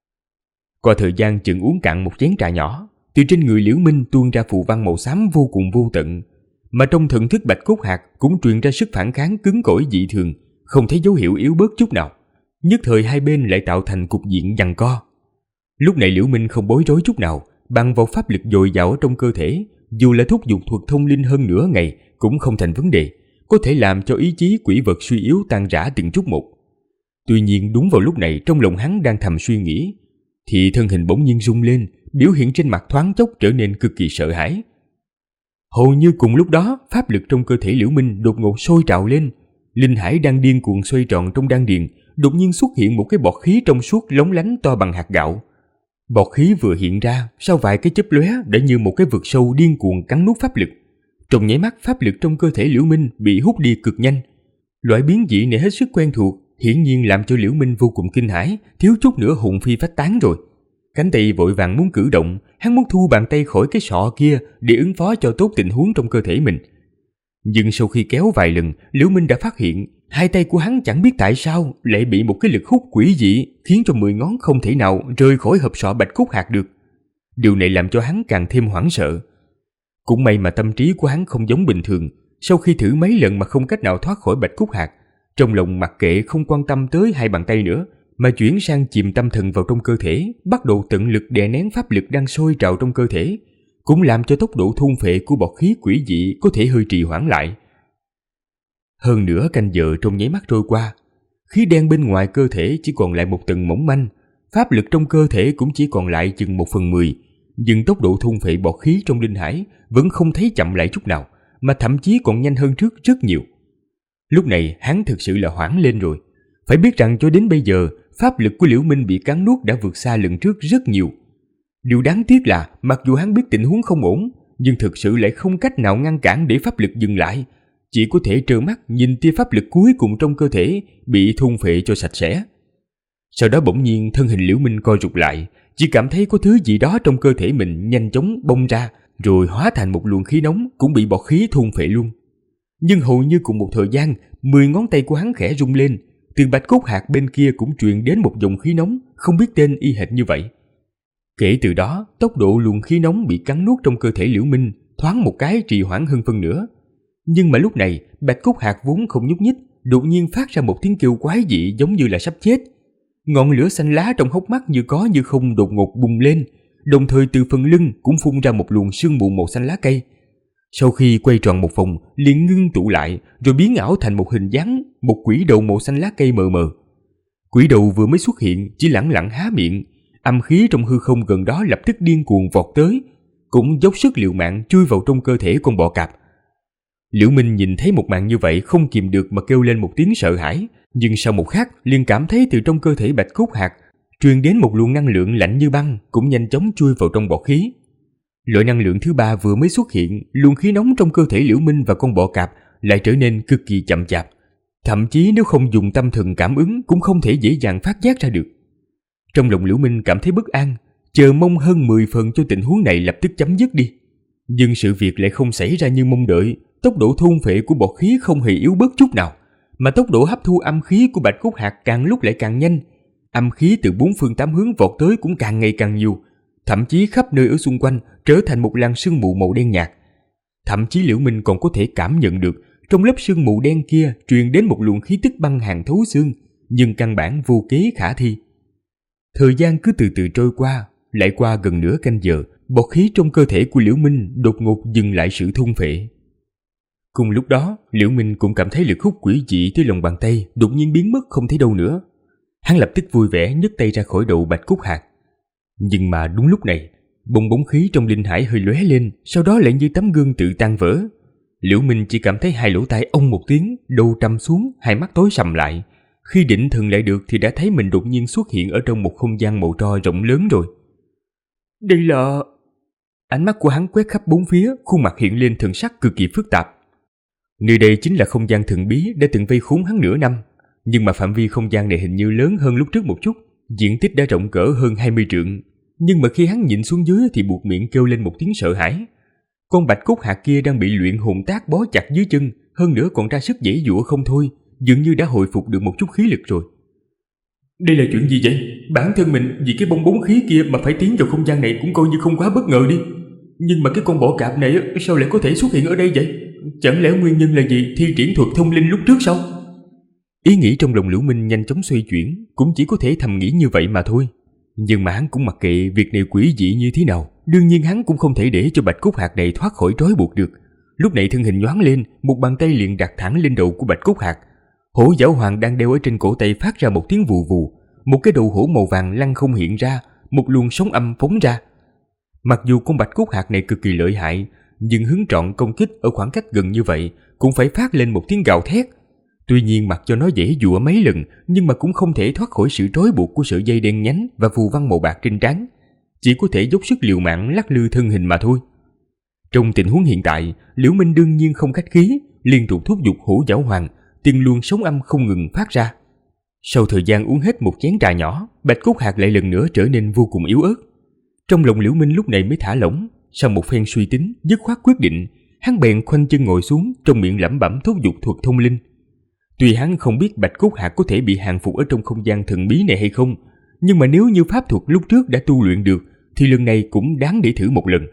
Qua thời gian chừng uống cạn một chén trà nhỏ, từ trên người Liễu Minh tuôn ra phù văn màu xám vô cùng vô tận, mà trong thần thức bạch cốt hạt cũng truyền ra sức phản kháng cứng cỏi dị thường, không thấy dấu hiệu yếu bớt chút nào. Nhất thời hai bên lại tạo thành cục diện giằng co. Lúc này Liễu Minh không bối rối chút nào, bằng vào pháp lực dồi dào ở trong cơ thể, dù là thúc giục thuật thông linh hơn nửa ngày cũng không thành vấn đề, có thể làm cho ý chí quỷ vật suy yếu tan rã từng chút một. Tuy nhiên đúng vào lúc này, trong lòng hắn đang thầm suy nghĩ, thì thân hình bỗng nhiên rung lên, biểu hiện trên mặt thoáng chốc trở nên cực kỳ sợ hãi. Hầu như cùng lúc đó, pháp lực trong cơ thể Liễu Minh đột ngột sôi trào lên, linh hải đang điên cuồng xoay tròn trong đan điền, đột nhiên xuất hiện một cái bọt khí trong suốt lóng lánh to bằng hạt gạo. Bọt khí vừa hiện ra, sau vài cái chớp lóe đã như một cái vực sâu điên cuồng cắn nuốt pháp lực. Trong nháy mắt, pháp lực trong cơ thể Liễu Minh bị hút đi cực nhanh. Loại biến dị này hết sức quen thuộc, hiển nhiên làm cho Liễu Minh vô cùng kinh hãi, thiếu chút nữa hồn phi phách tán rồi. Cánh tay vội vàng muốn cử động, hắn muốn thu bàn tay khỏi cái sọ kia để ứng phó cho tốt tình huống trong cơ thể mình. Nhưng sau khi kéo vài lần, Liễu Minh đã phát hiện hai tay của hắn chẳng biết tại sao lại bị một cái lực hút quỷ dị khiến cho 10 ngón không thể nào rời khỏi hộp sọ bạch cốt hạt được. Điều này làm cho hắn càng thêm hoảng sợ. Cũng may mà tâm trí của hắn không giống bình thường, sau khi thử mấy lần mà không cách nào thoát khỏi bạch cốt hạt, trong lòng mặc kệ không quan tâm tới hai bàn tay nữa, mà chuyển sang chìm tâm thần vào trong cơ thể, bắt đầu tận lực đè nén pháp lực đang sôi trào trong cơ thể, cũng làm cho tốc độ thôn phệ của bọt khí quỷ dị có thể hơi trì hoãn lại. Hơn nửa canh giờ trong nháy mắt trôi qua, khí đen bên ngoài cơ thể chỉ còn lại một tầng mỏng manh, pháp lực trong cơ thể cũng chỉ còn lại chừng 1/10, nhưng tốc độ thôn phệ bọt khí trong linh hải vẫn không thấy chậm lại chút nào, mà thậm chí còn nhanh hơn trước rất nhiều. Lúc này hắn thực sự là hoảng lên rồi. Phải biết rằng cho đến bây giờ, pháp lực của Liễu Minh bị cắn nuốt đã vượt xa lần trước rất nhiều. Điều đáng tiếc là mặc dù hắn biết tình huống không ổn, nhưng thực sự lại không cách nào ngăn cản để pháp lực dừng lại, chỉ có thể trơ mắt nhìn tia pháp lực cuối cùng trong cơ thể bị thôn phệ cho sạch sẽ. Sau đó bỗng nhiên thân hình Liễu Minh co rụt lại, chỉ cảm thấy có thứ gì đó trong cơ thể mình nhanh chóng bong ra, rồi hóa thành một luồng khí nóng cũng bị bọt khí thôn phệ luôn. Nhưng hầu như cùng một thời gian, 10 ngón tay của hắn khẽ rung lên, từ bạch cốt hạt bên kia cũng truyền đến một dòng khí nóng không biết tên y hệt như vậy. Kể từ đó, tốc độ luồng khí nóng bị cắn nuốt trong cơ thể Liễu Minh thoáng một cái trì hoãn hơn phân nửa. Nhưng mà lúc này, Bạch Cốt Hạc vốn không nhúc nhích, đột nhiên phát ra một tiếng kêu quái dị giống như là sắp chết. Ngọn lửa xanh lá trong hốc mắt như có như không đột ngột bùng lên, đồng thời từ phần lưng cũng phun ra một luồng sương mù màu xanh lá cây. Sau khi quay tròn một vòng, liền ngưng tụ lại, rồi biến ảo thành một hình dáng, một quỷ đầu màu xanh lá cây mờ mờ. Quỷ đầu vừa mới xuất hiện, chỉ lẳng lặng há miệng, âm khí trong hư không gần đó lập tức điên cuồng vọt tới, cũng dốc sức liều mạng chui vào trong cơ thể con bọ cạp. Liễu Minh nhìn thấy một màn như vậy không kìm được mà kêu lên một tiếng sợ hãi, nhưng sau một khắc liền cảm thấy từ trong cơ thể Bạch Cốt Hạc truyền đến một luồng năng lượng lạnh như băng, cũng nhanh chóng chui vào trong bọ khí. Loại năng lượng thứ ba vừa mới xuất hiện, luồng khí nóng trong cơ thể Liễu Minh và con bọ cạp lại trở nên cực kỳ chậm chạp, thậm chí nếu không dùng tâm thần cảm ứng cũng không thể dễ dàng phát giác ra được. Trong lòng Liễu Minh cảm thấy bất an, chờ mong hơn 10 phần cho tình huống này lập tức chấm dứt đi. Nhưng sự việc lại không xảy ra như mong đợi, tốc độ thôn phệ của bọ khí không hề yếu bớt chút nào, mà tốc độ hấp thu âm khí của Bạch Cốt Hạc càng lúc lại càng nhanh. Âm khí từ 4 phương 8 hướng vọt tới cũng càng ngày càng nhiều, thậm chí khắp nơi ở xung quanh trở thành một làn sương mù màu đen nhạt. Thậm chí Liễu Minh còn có thể cảm nhận được trong lớp sương mù đen kia truyền đến một luồng khí tức băng hàn thấu xương, nhưng căn bản vô kế khả thi. Thời gian cứ từ từ trôi qua, lại qua gần nửa canh giờ, bọt khí trong cơ thể của Liễu Minh đột ngột dừng lại sự thôn phệ. Cùng lúc đó, Liễu Minh cũng cảm thấy lực hút quỷ dị tới lòng bàn tay đột nhiên biến mất không thấy đâu nữa. Hắn lập tức vui vẻ nhấc tay ra khỏi đầu Bạch Cốt Hạc. Nhưng mà đúng lúc này, bong bóng khí trong linh hải hơi lóe lên, sau đó lại như tấm gương tự tan vỡ. Liễu Minh chỉ cảm thấy hai lỗ tai ông một tiếng, đầu trầm xuống, hai mắt tối sầm lại. Khi định thần lại được thì đã thấy mình đột nhiên xuất hiện ở trong một không gian màu tro rộng lớn rồi. Đây là... Ánh mắt của hắn quét khắp bốn phía, khuôn mặt hiện lên thần sắc cực kỳ phức tạp. Nơi đây chính là không gian thần bí đã từng vây khốn hắn nửa năm, nhưng mà phạm vi không gian này hình như lớn hơn lúc trước một chút, diện tích đã rộng cỡ hơn 20 trượng. Nhưng mà khi hắn nhìn xuống dưới thì buột miệng kêu lên một tiếng sợ hãi. Con Bạch Cốt Hạc kia đang bị luyện hồn tác bó chặt dưới chân, hơn nữa còn ra sức giãy giụa không thôi, dường như đã hồi phục được một chút khí lực rồi. Đây là chuyện gì vậy? Bản thân mình vì cái bong bóng khí kia mà phải tiến vào không gian này cũng coi như không quá bất ngờ đi. Nhưng mà cái con bọ cạp này sao lại có thể xuất hiện ở đây vậy? Chẳng lẽ nguyên nhân là gì thi triển thuật thông linh lúc trước sao? Ý nghĩ trong lòng Liễu Minh nhanh chóng xoay chuyển, cũng chỉ có thể thầm nghĩ như vậy mà thôi. Nhưng mà hắn cũng mặc kệ việc này quỷ dị như thế nào, đương nhiên hắn cũng không thể để cho Bạch Cốt Hạc này thoát khỏi trói buộc được. Lúc này thân hình nhoáng lên, một bàn tay liền đặt thẳng lên đầu của Bạch Cốt Hạc. Hổ Giảo Hoàng đang đeo ở trên cổ tay phát ra một tiếng vù vù, một cái đầu hổ màu vàng lăng không hiện ra, một luồng sóng âm phóng ra. Mặc dù con Bạch Cốt Hạc này cực kỳ lợi hại, nhưng hướng trọn công kích ở khoảng cách gần như vậy cũng phải phát lên một tiếng gào thét. Tuy nhiên mặc cho nó giãy giụa mấy lần, nhưng mà cũng không thể thoát khỏi sự trói buộc của sợi dây đen nhánh và phù văn màu bạc trên trán, chỉ có thể dốc sức liều mạng lắc lư thân hình mà thôi. Trong tình huống hiện tại, Liễu Minh đương nhiên không khách khí, liên tục thúc giục Hổ Giảo Hoàng, từng luồng sóng âm không ngừng phát ra. Sau thời gian uống hết một chén trà nhỏ, Bạch Cốt Hạc lại lần nữa trở nên vô cùng yếu ớt. Trong lòng Liễu Minh lúc này mới thả lỏng, sau một phen suy tính, dứt khoát quyết định, hắn bèn khoanh chân ngồi xuống, trong miệng lẩm bẩm thúc giục thuật thông linh. Tuy hắn không biết Bạch Cốt Hạc có thể bị hàng phục ở trong không gian thần bí này hay không, nhưng mà nếu như pháp thuật lúc trước đã tu luyện được, thì lần này cũng đáng để thử một lần.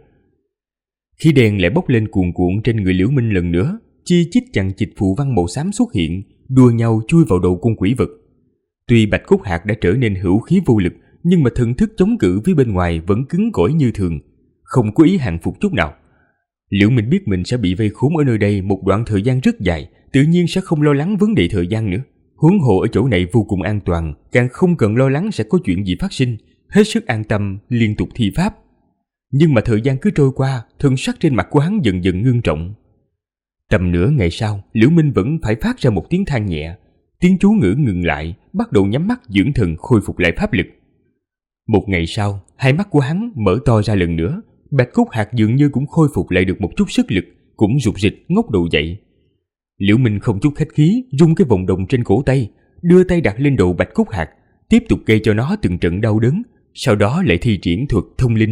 Khí đen lại bốc lên cuồn cuộn trên người Liễu Minh lần nữa, chi chít chằng chịt phù văn màu xám xuất hiện, đua nhau chui vào đầu con quỷ vật. Tuy Bạch Cốt Hạc đã trở nên hữu khí vô lực, nhưng mà thần thức chống cự với bên ngoài vẫn cứng cỏi như thường, không có ý hàng phục chút nào. Liễu Minh biết mình sẽ bị vây khốn ở nơi đây một đoạn thời gian rất dài, tự nhiên sẽ không lo lắng vấn đề thời gian nữa. Huống hồ ở chỗ này vô cùng an toàn, càng không cần lo lắng sẽ có chuyện gì phát sinh, hết sức an tâm liên tục thi pháp. Nhưng mà thời gian cứ trôi qua, thần sắc trên mặt của hắn dần dần ngưng trọng. Tầm nửa ngày sau, Liễu Minh vẫn phải phát ra một tiếng than nhẹ, tiếng chú ngữ ngừng lại, bắt đầu nhắm mắt dưỡng thần khôi phục lại pháp lực. Một ngày sau, hai mắt của hắn mở to ra lần nữa, Bạch Cốt Hạc dường như cũng khôi phục lại được một chút sức lực, cũng rục rịch ngóc đầu dậy. Liễu Minh không chút khách khí rung cái vòng đồng trên cổ tay, đưa tay đặt lên đầu Bạch Cốt Hạc, tiếp tục gây cho nó từng trận đau đớn, sau đó lại thi triển thuật thông linh.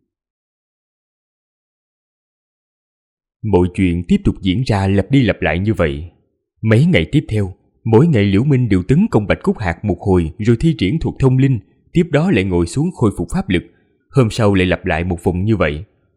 Mọi chuyện tiếp tục diễn ra lặp đi lặp lại như vậy. Mấy ngày tiếp theo, mỗi ngày Liễu Minh đều tấn công Bạch Cốt Hạc một hồi rồi thi triển thuật thông linh, tiếp đó lại ngồi xuống khôi phục pháp lực, hôm sau lại lặp lại một vòng như vậy.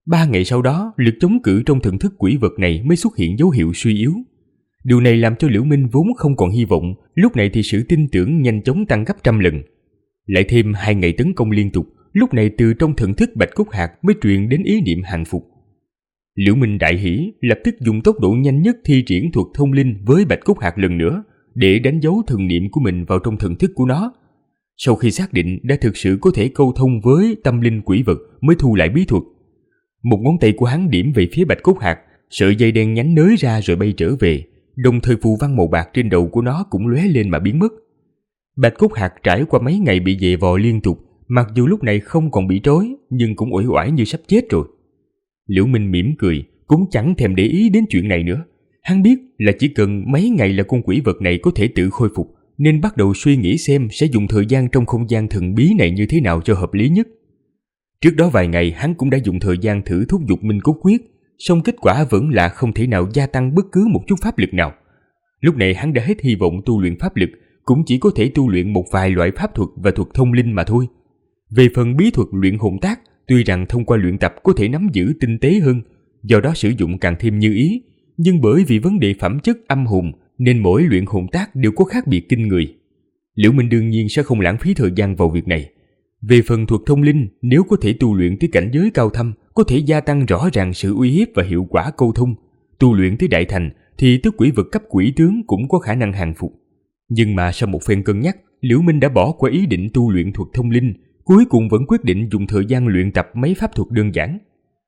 3 ngày sau đó, lực chống cự trong thần thức quỷ vật này mới xuất hiện dấu hiệu suy yếu. Điều này làm cho Liễu Minh vốn không còn hy vọng, lúc này thì sự tin tưởng nhanh chóng tăng gấp trăm lần. Lại thêm 2 ngày tấn công liên tục, lúc này từ trong thần thức Bạch Cốt Hạc mới truyền đến ý niệm hàng phục. Liễu Minh đại hỉ, lập tức dùng tốc độ nhanh nhất thi triển thuật thông linh với Bạch Cốt Hạc lần nữa, để đánh dấu thần niệm của mình vào trong thần thức của nó. Sau khi xác định đã thực sự có thể câu thông với tâm linh quỷ vật mới thu lại bí thuật. Một ngón tay của hắn điểm về phía Bạch Cốt Hạc, sợi dây đen nhánh nới ra rồi bay trở về, đồng thời phù văn màu bạc trên đầu của nó cũng lóe lên mà biến mất. Bạch Cốt Hạc trải qua mấy ngày bị giày vò liên tục, mặc dù lúc này không còn bị trói, nhưng cũng uể oải như sắp chết rồi. Liễu Minh mỉm cười, cũng chẳng thèm để ý đến chuyện này nữa. Hắn biết là chỉ cần mấy ngày là con quỷ vật này có thể tự khôi phục, nên bắt đầu suy nghĩ xem sẽ dùng thời gian trong không gian thần bí này như thế nào cho hợp lý nhất. Trước đó vài ngày hắn cũng đã dùng thời gian thử thúc giục Minh Cốt Quyết, song kết quả vẫn là không thể nào gia tăng bất cứ một chút pháp lực nào. Lúc này hắn đã hết hy vọng tu luyện pháp lực, cũng chỉ có thể tu luyện một vài loại pháp thuật và thuật thông linh mà thôi. Về phần bí thuật luyện hồn tác, tuy rằng thông qua luyện tập có thể nắm giữ tinh tế hơn, do đó sử dụng càng thêm như ý, nhưng bởi vì vấn đề phẩm chất âm hồn nên mỗi luyện hồn tác đều có khác biệt kinh người. Liễu Minh đương nhiên sẽ không lãng phí thời gian vào việc này. Về phần thuật thông linh, nếu có thể tu luyện tới cảnh giới cao thâm, có thể gia tăng rõ ràng sự uy hiếp và hiệu quả câu thông. Tu luyện tới đại thành thì tức quỷ vật cấp quỷ tướng cũng có khả năng hàng phục. Nhưng mà sau một phen cân nhắc, Liễu Minh đã bỏ qua ý định tu luyện thuật thông linh, cuối cùng vẫn quyết định dùng thời gian luyện tập mấy pháp thuật đơn giản.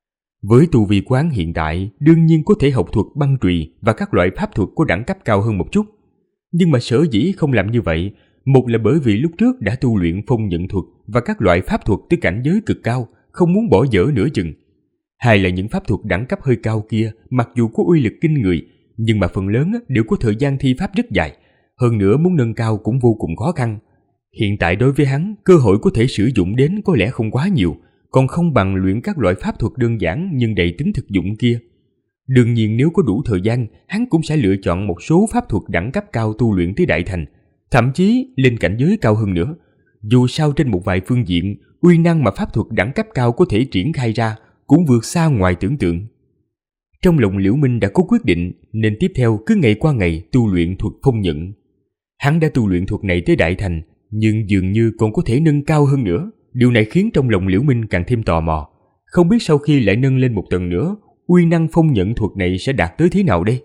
Với tu vi quán hiện tại, đương nhiên có thể học thuật băng trùy và các loại pháp thuật có đẳng cấp cao hơn một chút. Nhưng mà sở dĩ không làm như vậy, một là bởi vì lúc trước đã tu luyện phong nhận thuật và các loại pháp thuật tới cảnh giới cực cao, không muốn bỏ dở nửa chừng. Hai là những pháp thuật đẳng cấp hơi cao kia, mặc dù có uy lực kinh người, nhưng mà phần lớn đều có thời gian thi pháp rất dài, hơn nữa muốn nâng cao cũng vô cùng khó khăn. Hiện tại đối với hắn, cơ hội có thể sử dụng đến có lẽ không quá nhiều, còn không bằng luyện các loại pháp thuật đơn giản nhưng đầy tính thực dụng kia. Đương nhiên nếu có đủ thời gian, hắn cũng sẽ lựa chọn một số pháp thuật đẳng cấp cao tu luyện tới đại thành, thậm chí lên cảnh giới cao hơn nữa. Dù sao trên một vài phương diện, uy năng mà pháp thuật đẳng cấp cao có thể triển khai ra cũng vượt xa ngoài tưởng tượng. Trong lòng Liễu Minh đã có quyết định, nên tiếp theo cứ ngày qua ngày tu luyện thuật phong nhận. Hắn đã tu luyện thuật này tới đại thành, nhưng dường như còn có thể nâng cao hơn nữa. Điều này khiến trong lòng Liễu Minh càng thêm tò mò. Không biết sau khi lại nâng lên một tầng nữa, uy năng phong nhận thuật này sẽ đạt tới thế nào đây?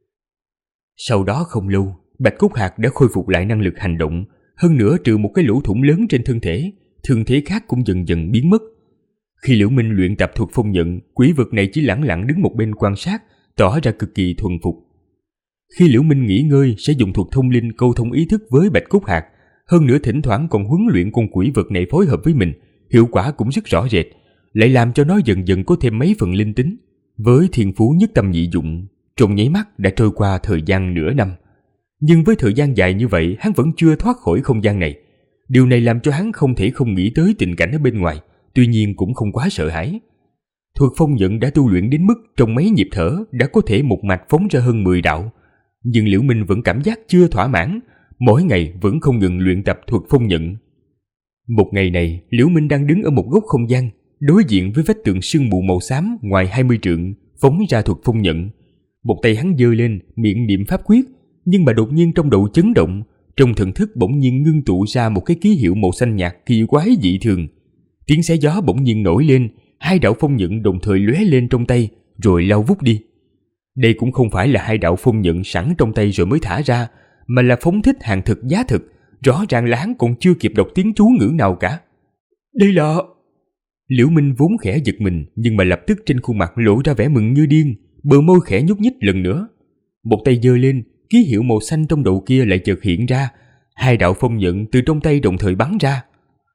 Sau đó không lâu, Bạch Cốt Hạc đã khôi phục lại năng lực hành động, hơn nữa trừ một cái lỗ thủng lớn trên thân thể, thương thế khác cũng dần dần biến mất. Khi Liễu Minh luyện tập thuật phong nhận, quỷ vật này chỉ lẳng lặng đứng một bên quan sát, tỏ ra cực kỳ thuần phục. Khi Liễu Minh nghỉ ngơi sẽ dùng thuật thông linh câu thông ý thức với Bạch Cốt Hạc, hơn nữa thỉnh thoảng còn huấn luyện con quỷ vật này phối hợp với mình, hiệu quả cũng rất rõ rệt, lại làm cho nó dần dần có thêm mấy phần linh tính. Với thiên phú nhất tâm nhị dụng, trong nháy mắt đã trôi qua thời gian nửa năm. Nhưng với thời gian dài như vậy, hắn vẫn chưa thoát khỏi không gian này. Điều này làm cho hắn không thể không nghĩ tới tình cảnh ở bên ngoài, tuy nhiên cũng không quá sợ hãi. Thuật phong nhận đã tu luyện đến mức trong mấy nhịp thở đã có thể một mạch phóng ra hơn 10 đạo. Nhưng Liễu Minh vẫn cảm giác chưa thỏa mãn, mỗi ngày vẫn không ngừng luyện tập thuật phong nhận. Một ngày này, Liễu Minh đang đứng ở một góc không gian, đối diện với vách tường sương mù màu xám ngoài 20 trượng, phóng ra thuật phong nhận. Một tay hắn giơ lên, miệng niệm pháp quyết, nhưng mà đột nhiên trong đầu chấn động, trong thần thức bỗng nhiên ngưng tụ ra một cái ký hiệu màu xanh nhạt kỳ quái dị thường. Tiếng xé gió bỗng nhiên nổi lên, hai đạo phong nhận đồng thời lóe lên trong tay, rồi lao vút đi. Đây cũng không phải là hai đạo phong nhận sẵn trong tay rồi mới thả ra, mà là phóng thích hàng thực giá thực, rõ ràng là hắn còn chưa kịp đọc tiếng chú ngữ nào cả. Đây là... Liễu Minh vốn khẽ giật mình, nhưng mà lập tức trên khuôn mặt lộ ra vẻ mừng như điên, bờ môi khẽ nhúc nhích lần nữa. Một tay giơ lên, ký hiệu màu xanh trong đầu kia lại chợt hiện ra, hai đạo phong nhận từ trong tay đồng thời bắn ra.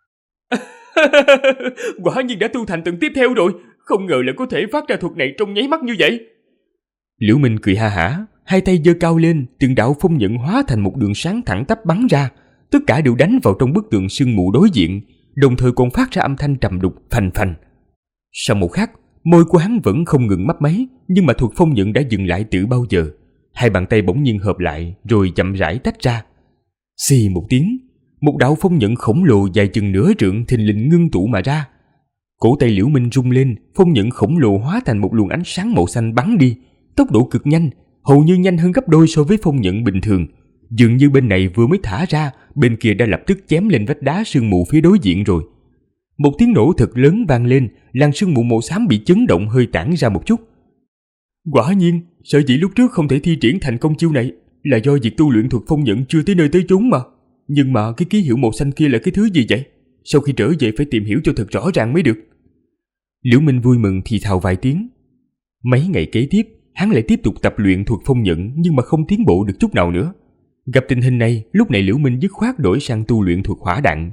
Quả nhiên đã tu thành tầng tiếp theo rồi, không ngờ là có thể phát ra thuật này trong nháy mắt như vậy. Liễu Minh cười ha hả, hai tay giơ cao lên, từng đạo phong nhận hóa thành một đường sáng thẳng tắp bắn ra, tất cả đều đánh vào trong bức tường sương mù đối diện, đồng thời còn phát ra âm thanh trầm đục phành phành. Sau một khắc, môi của hắn vẫn không ngừng mấp máy, nhưng mà thuật phong nhận đã dừng lại từ bao giờ. Hai bàn tay bỗng nhiên hợp lại, rồi chậm rãi tách ra. Xì một tiếng, một đạo phong nhận khổng lồ dài chừng nửa trượng thình lình ngưng tụ mà ra. Cổ tay Liễu Minh rung lên, phong nhận khổng lồ hóa thành một luồng ánh sáng màu xanh bắn đi, tốc độ cực nhanh, hầu như nhanh hơn gấp đôi so với phong nhận bình thường. Dường như bên này vừa mới thả ra, bên kia đã lập tức chém lên vách đá sương mù phía đối diện rồi. Một tiếng nổ thật lớn vang lên, làn sương mù màu xám bị chấn động hơi tản ra một chút. Quả nhiên, sở dĩ lúc trước không thể thi triển thành công chiêu này là do việc tu luyện thuật phong nhận chưa tới nơi tới chốn mà. Nhưng mà cái ký hiệu màu xanh kia là cái thứ gì vậy? Sau khi trở về phải tìm hiểu cho thật rõ ràng mới được. Liễu Minh vui mừng thì thào vài tiếng. Mấy ngày kế tiếp, hắn lại tiếp tục tập luyện thuật phong nhận nhưng mà không tiến bộ được chút nào nữa. Gặp tình hình này, lúc này Liễu Minh dứt khoát đổi sang tu luyện thuật hỏa đạn.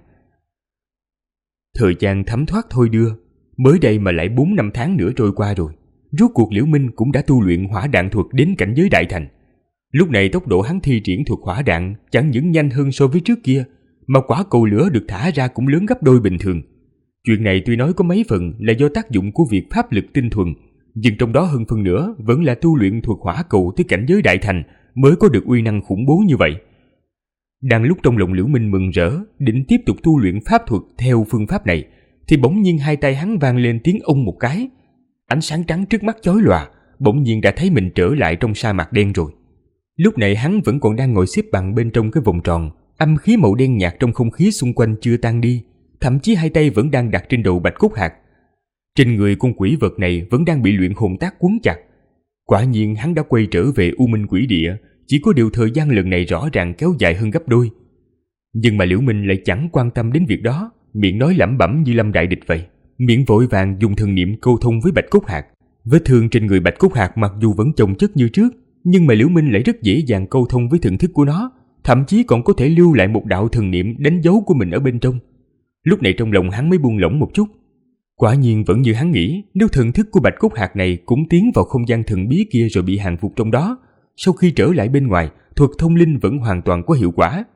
Thời gian thấm thoát thôi đưa, mới đây mà lại 4-5 tháng nữa trôi qua rồi. Rốt cuộc Liễu Minh cũng đã tu luyện hỏa đạn thuật đến cảnh giới đại thành. Lúc này tốc độ hắn thi triển thuật hỏa đạn chẳng những nhanh hơn so với trước kia, mà quả cầu lửa được thả ra cũng lớn gấp đôi bình thường. Chuyện này tuy nói có mấy phần là do tác dụng của việc pháp lực tinh thuần, nhưng trong đó hơn phần nữa vẫn là tu luyện thuật hỏa cầu tới cảnh giới đại thành mới có được uy năng khủng bố như vậy. Đang lúc trong lòng Liễu Minh mừng rỡ, định tiếp tục tu luyện pháp thuật theo phương pháp này, thì bỗng nhiên hai tay hắn vang lên tiếng ông một cái. Ánh sáng trắng trước mắt chói lòa, bỗng nhiên đã thấy mình trở lại trong sa mạc đen rồi. Lúc này hắn vẫn còn đang ngồi xếp bằng bên trong cái vòng tròn, âm khí màu đen nhạt trong không khí xung quanh chưa tan đi, thậm chí hai tay vẫn đang đặt trên đầu bạch cốt hạt. Trên người con quỷ vật này vẫn đang bị luyện hồn tác quấn chặt. Quả nhiên hắn đã quay trở về U Minh Quỷ Địa, chỉ có điều thời gian lần này rõ ràng kéo dài hơn gấp đôi. Nhưng mà Liễu Minh lại chẳng quan tâm đến việc đó, miệng nói lẩm bẩm như lâm đại địch vậy. Miệng vội vàng dùng thần niệm câu thông với bạch cốt hạt. Vết thương trên người bạch cốt hạt mặc dù vẫn chồng chất như trước, nhưng mà Liễu Minh lại rất dễ dàng câu thông với thần thức của nó, thậm chí còn có thể lưu lại một đạo thần niệm đánh dấu của mình ở bên trong. Lúc này trong lòng hắn mới buông lỏng một chút. Quả nhiên vẫn như hắn nghĩ, nếu thần thức của bạch cốt hạt này cũng tiến vào không gian thần bí kia rồi bị hàng phục trong đó, sau khi trở lại bên ngoài, thuật thông linh vẫn hoàn toàn có hiệu quả.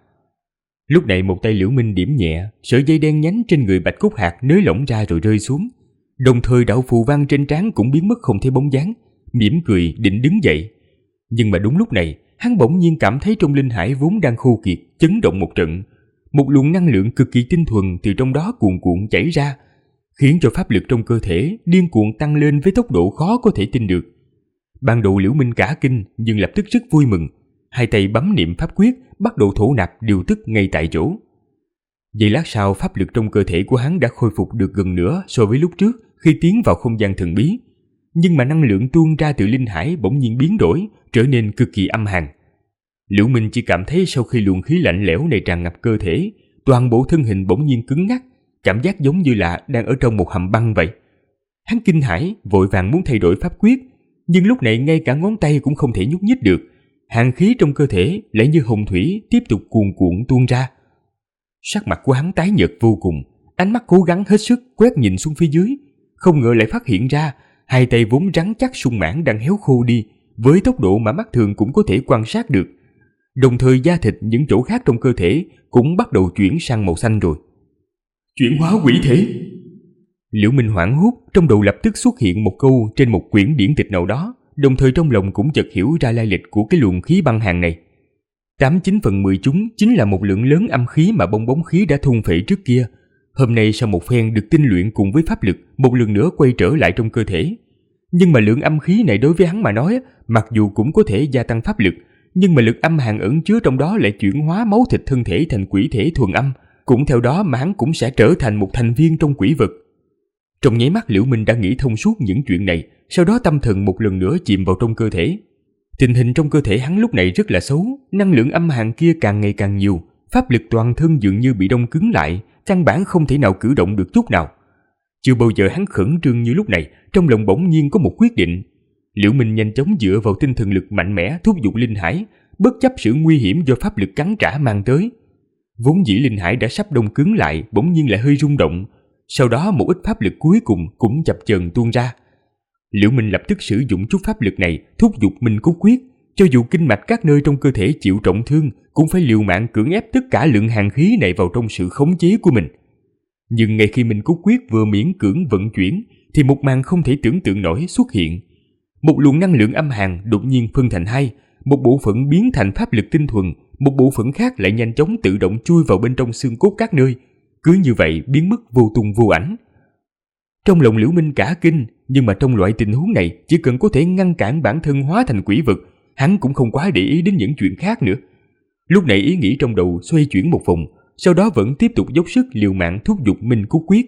Lúc này một tay Liễu Minh điểm nhẹ, sợi dây đen nhánh trên người bạch cốt hạt nới lỏng ra rồi rơi xuống. Đồng thời đạo phù văn trên trán cũng biến mất không thấy bóng dáng, mỉm cười định đứng dậy. Nhưng mà đúng lúc này, hắn bỗng nhiên cảm thấy trong linh hải vốn đang khô kiệt chấn động một trận. Một luồng năng lượng cực kỳ tinh thuần từ trong đó cuồn cuộn chảy ra, khiến cho pháp lực trong cơ thể điên cuồng tăng lên với tốc độ khó có thể tin được. Ban đầu Liễu Minh cả kinh nhưng lập tức rất vui mừng, hai tay bấm niệm pháp quyết, bắt đầu thổ nạp điều tức ngay tại chỗ. Giây lát sau, pháp lực trong cơ thể của hắn đã khôi phục được gần nửa so với lúc trước khi tiến vào không gian thần bí. Nhưng mà năng lượng tuôn ra từ linh hải bỗng nhiên biến đổi, trở nên cực kỳ âm hàn. Liễu Minh chỉ cảm thấy sau khi luồng khí lạnh lẽo này tràn ngập cơ thể, toàn bộ thân hình bỗng nhiên cứng ngắc, cảm giác giống như là đang ở trong một hầm băng vậy. Hắn kinh hãi, vội vàng muốn thay đổi pháp quyết, nhưng lúc này ngay cả ngón tay cũng không thể nhúc nhích được. Hàn khí trong cơ thể lại như hồng thủy tiếp tục cuồn cuộn tuôn ra. Sắc mặt của hắn tái nhợt vô cùng, ánh mắt cố gắng hết sức quét nhìn xuống phía dưới, không ngờ lại phát hiện ra hai tay vốn rắn chắc sung mãn đang héo khô đi với tốc độ mà mắt thường cũng có thể quan sát được. Đồng thời da thịt những chỗ khác trong cơ thể cũng bắt đầu chuyển sang màu xanh rồi. Chuyển hóa quỷ thể. Liễu Minh hoảng hốt, trong đầu lập tức xuất hiện một câu trên một quyển điển tịch nào đó, đồng thời trong lòng cũng chợt hiểu ra lai lịch của cái luồng khí băng hàn này. 89 phần 10 chúng chính là một lượng lớn âm khí mà bong bóng khí đã thôn phệ trước kia. Hôm nay sau một phen được tinh luyện cùng với pháp lực, một lần nữa quay trở lại trong cơ thể. Nhưng mà lượng âm khí này đối với hắn mà nói, mặc dù cũng có thể gia tăng pháp lực, nhưng mà lực âm hàn ẩn chứa trong đó lại chuyển hóa máu thịt thân thể thành quỷ thể thuần âm, cũng theo đó mà hắn cũng sẽ trở thành một thành viên trong quỷ vực. Trong nháy mắt Liễu Minh đã nghĩ thông suốt những chuyện này, sau đó tâm thần một lần nữa chìm vào trong cơ thể. Tình hình trong cơ thể hắn lúc này rất là xấu, năng lượng âm hàn kia càng ngày càng nhiều, pháp lực toàn thân dường như bị đông cứng lại, căn bản không thể nào cử động được chút nào. Chưa bao giờ hắn khẩn trương như lúc này, trong lòng bỗng nhiên có một quyết định. Liễu Minh nhanh chóng dựa vào tinh thần lực mạnh mẽ thúc giục linh hải, bất chấp sự nguy hiểm do pháp lực cắn trả mang tới. Vốn dĩ linh hải đã sắp đông cứng lại, bỗng nhiên lại hơi rung động. Sau đó một ít pháp lực cuối cùng cũng chập chờn tuôn ra. Liễu Minh lập tức sử dụng chút pháp lực này thúc giục Minh Cốt Quyết, cho dù kinh mạch các nơi trong cơ thể chịu trọng thương cũng phải liều mạng cưỡng ép tất cả lượng hàn khí này vào trong sự khống chế của mình. Nhưng ngay khi Minh Cốt Quyết vừa miễn cưỡng vận chuyển thì một màn không thể tưởng tượng nổi xuất hiện. Một luồng năng lượng âm hàn đột nhiên phân thành hai, một bộ phận biến thành pháp lực tinh thuần, một bộ phận khác lại nhanh chóng tự động chui vào bên trong xương cốt các nơi, cứ như vậy biến mất vô tung vô ảnh. Trong lòng Liễu Minh cả kinh, nhưng mà trong loại tình huống này, chỉ cần có thể ngăn cản bản thân hóa thành quỷ vật, hắn cũng không quá để ý đến những chuyện khác nữa. Lúc này ý nghĩ trong đầu xoay chuyển một vòng, sau đó vẫn tiếp tục dốc sức liều mạng thúc giục Minh Cốt Quyết.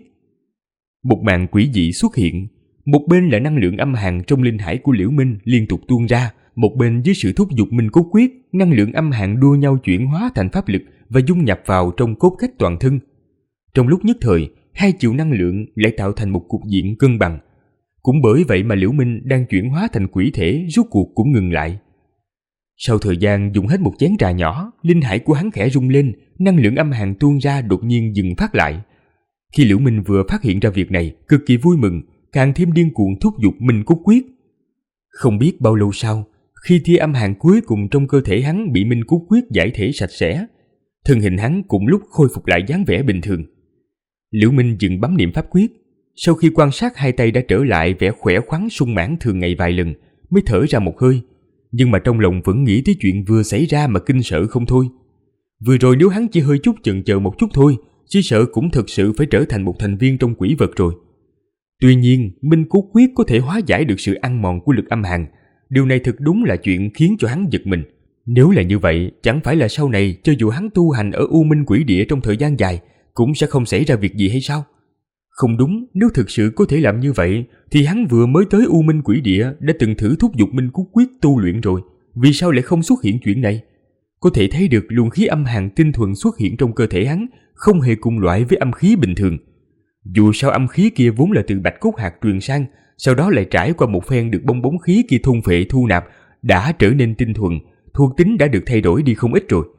Một màn quỷ dị xuất hiện, một bên là năng lượng âm hàn trong linh hải của Liễu Minh liên tục tuôn ra, một bên dưới sự thúc giục Minh Cốt Quyết, năng lượng âm hàn đua nhau chuyển hóa thành pháp lực và dung nhập vào trong cốt cách toàn thân. Trong lúc nhất thời, hai chiều năng lượng lại tạo thành một cục diện cân bằng. Cũng bởi vậy mà Liễu Minh đang chuyển hóa thành quỷ thể rốt cuộc cũng ngừng lại. Sau thời gian dùng hết một chén trà nhỏ, linh hải của hắn khẽ rung lên, năng lượng âm hàn tuôn ra đột nhiên dừng phát lại. Khi Liễu Minh vừa phát hiện ra việc này, cực kỳ vui mừng, càng thêm điên cuồng thúc giục Minh Cốt Quyết. Không biết bao lâu sau, khi tia âm hàn cuối cùng trong cơ thể hắn bị Minh Cốt Quyết giải thể sạch sẽ, thân hình hắn cùng lúc khôi phục lại dáng vẻ bình thường. Liễu Minh dừng bấm niệm pháp quyết, sau khi quan sát hai tay đã trở lại vẻ khỏe khoắn sung mãn thường ngày vài lần, mới thở ra một hơi, nhưng mà trong lòng vẫn nghĩ tới chuyện vừa xảy ra mà kinh sợ không thôi. Vừa rồi nếu hắn chỉ hơi chút chần chờ một chút thôi, chỉ sợ cũng thực sự phải trở thành một thành viên trong quỷ vật rồi. Tuy nhiên, Minh Cốt Quyết có thể hóa giải được sự ăn mòn của lực âm hàn, điều này thực đúng là chuyện khiến cho hắn giật mình. Nếu là như vậy, chẳng phải là sau này cho dù hắn tu hành ở U Minh Quỷ Địa trong thời gian dài, cũng sẽ không xảy ra việc gì hay sao? Không đúng, nếu thực sự có thể làm như vậy, thì hắn vừa mới tới U Minh Quỷ Địa đã từng thử thúc giục Minh Cốt Quyết tu luyện rồi, vì sao lại không xuất hiện chuyện này? Có thể thấy được luồng khí âm hàn tinh thuần xuất hiện trong cơ thể hắn không hề cùng loại với âm khí bình thường. Dù sao âm khí kia vốn là từ bạch cốt hạt truyền sang, sau đó lại trải qua một phen được bong bóng khí kia thôn phệ thu nạp, đã trở nên tinh thuần, thuộc tính đã được thay đổi đi không ít rồi.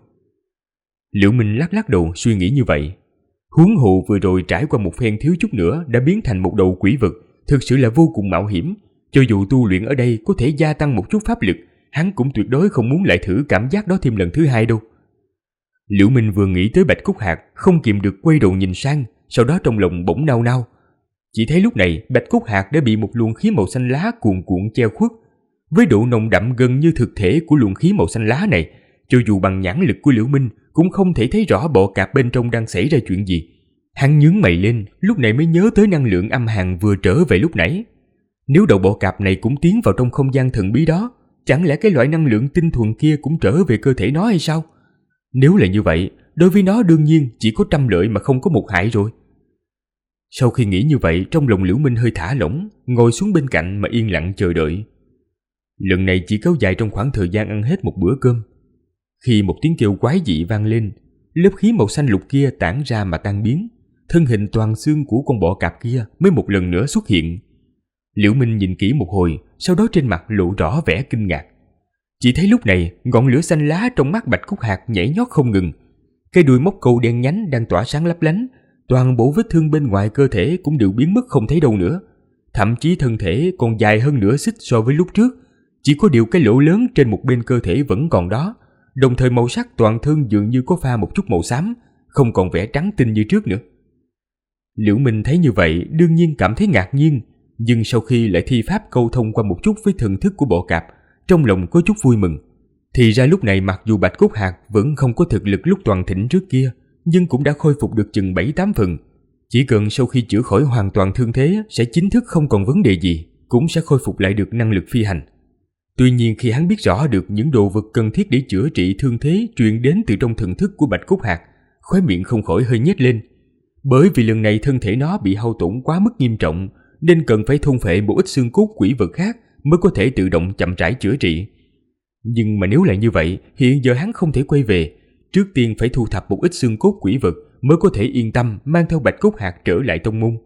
Liễu Minh lắc lắc đầu suy nghĩ như vậy. Huống hồ vừa rồi trải qua một phen thiếu chút nữa đã biến thành một đầu quỷ vật, thực sự là vô cùng mạo hiểm. Cho dù tu luyện ở đây có thể gia tăng một chút pháp lực, hắn cũng tuyệt đối không muốn lại thử cảm giác đó thêm lần thứ hai đâu. Liễu Minh vừa nghĩ tới bạch cốt hạt, không kìm được quay đầu nhìn sang, sau đó trong lòng bỗng nao nao. Chỉ thấy lúc này bạch cốt hạt đã bị một luồng khí màu xanh lá cuồn cuộn che khuất. Với độ nồng đậm gần như thực thể của luồng khí màu xanh lá này, cho dù bằng nhãn lực của Liễu Minh cũng không thể thấy rõ bọ cạp bên trong đang xảy ra chuyện gì. Hắn nhướng mày lên, lúc này mới nhớ tới năng lượng âm hàn vừa trở về lúc nãy. Nếu đầu bọ cạp này cũng tiến vào trong không gian thần bí đó, chẳng lẽ cái loại năng lượng tinh thuần kia cũng trở về cơ thể nó hay sao? Nếu là như vậy, đối với nó đương nhiên chỉ có trăm lợi mà không có một hại rồi. Sau khi nghĩ như vậy, trong lòng Liễu Minh hơi thả lỏng, ngồi xuống bên cạnh mà yên lặng chờ đợi. Lần này chỉ kéo dài trong khoảng thời gian ăn hết một bữa cơm. Khi một tiếng kêu quái dị vang lên, lớp khí màu xanh lục kia tản ra mà tan biến, thân hình toàn xương của con bọ cạp kia mới một lần nữa xuất hiện. Liễu Minh nhìn kỹ một hồi, sau đó trên mặt lộ rõ vẻ kinh ngạc. Chỉ thấy lúc này ngọn lửa xanh lá trong mắt bạch cốt hạt nhảy nhót không ngừng, cái đuôi móc câu đen nhánh đang tỏa sáng lấp lánh, toàn bộ vết thương bên ngoài cơ thể cũng đều biến mất không thấy đâu nữa, thậm chí thân thể còn dài hơn nửa xích so với lúc trước, chỉ có điều cái lỗ lớn trên một bên cơ thể vẫn còn đó, đồng thời màu sắc toàn thân dường như có pha một chút màu xám, không còn vẻ trắng tinh như trước nữa. Liễu Minh thấy như vậy đương nhiên cảm thấy ngạc nhiên, nhưng sau khi lại thi pháp câu thông qua một chút với thần thức của bọ cạp, trong lòng có chút vui mừng. Thì ra lúc này mặc dù bạch cốt hạt vẫn không có thực lực lúc toàn thịnh trước kia, nhưng cũng đã khôi phục được chừng 7-8 phần. Chỉ cần sau khi chữa khỏi hoàn toàn thương thế sẽ chính thức không còn vấn đề gì, cũng sẽ khôi phục lại được năng lực phi hành. Tuy nhiên khi hắn biết rõ được những đồ vật cần thiết để chữa trị thương thế truyền đến từ trong thần thức của bạch cốt hạt, khóe miệng không khỏi hơi nhếch lên. Bởi vì lần này thân thể nó bị hao tổn quá mức nghiêm trọng, nên cần phải thôn phệ một ít xương cốt quỷ vật khác mới có thể tự động chậm rãi chữa trị. Nhưng mà nếu là như vậy, hiện giờ hắn không thể quay về, trước tiên phải thu thập một ít xương cốt quỷ vật mới có thể yên tâm mang theo bạch cốt hạt trở lại tông môn.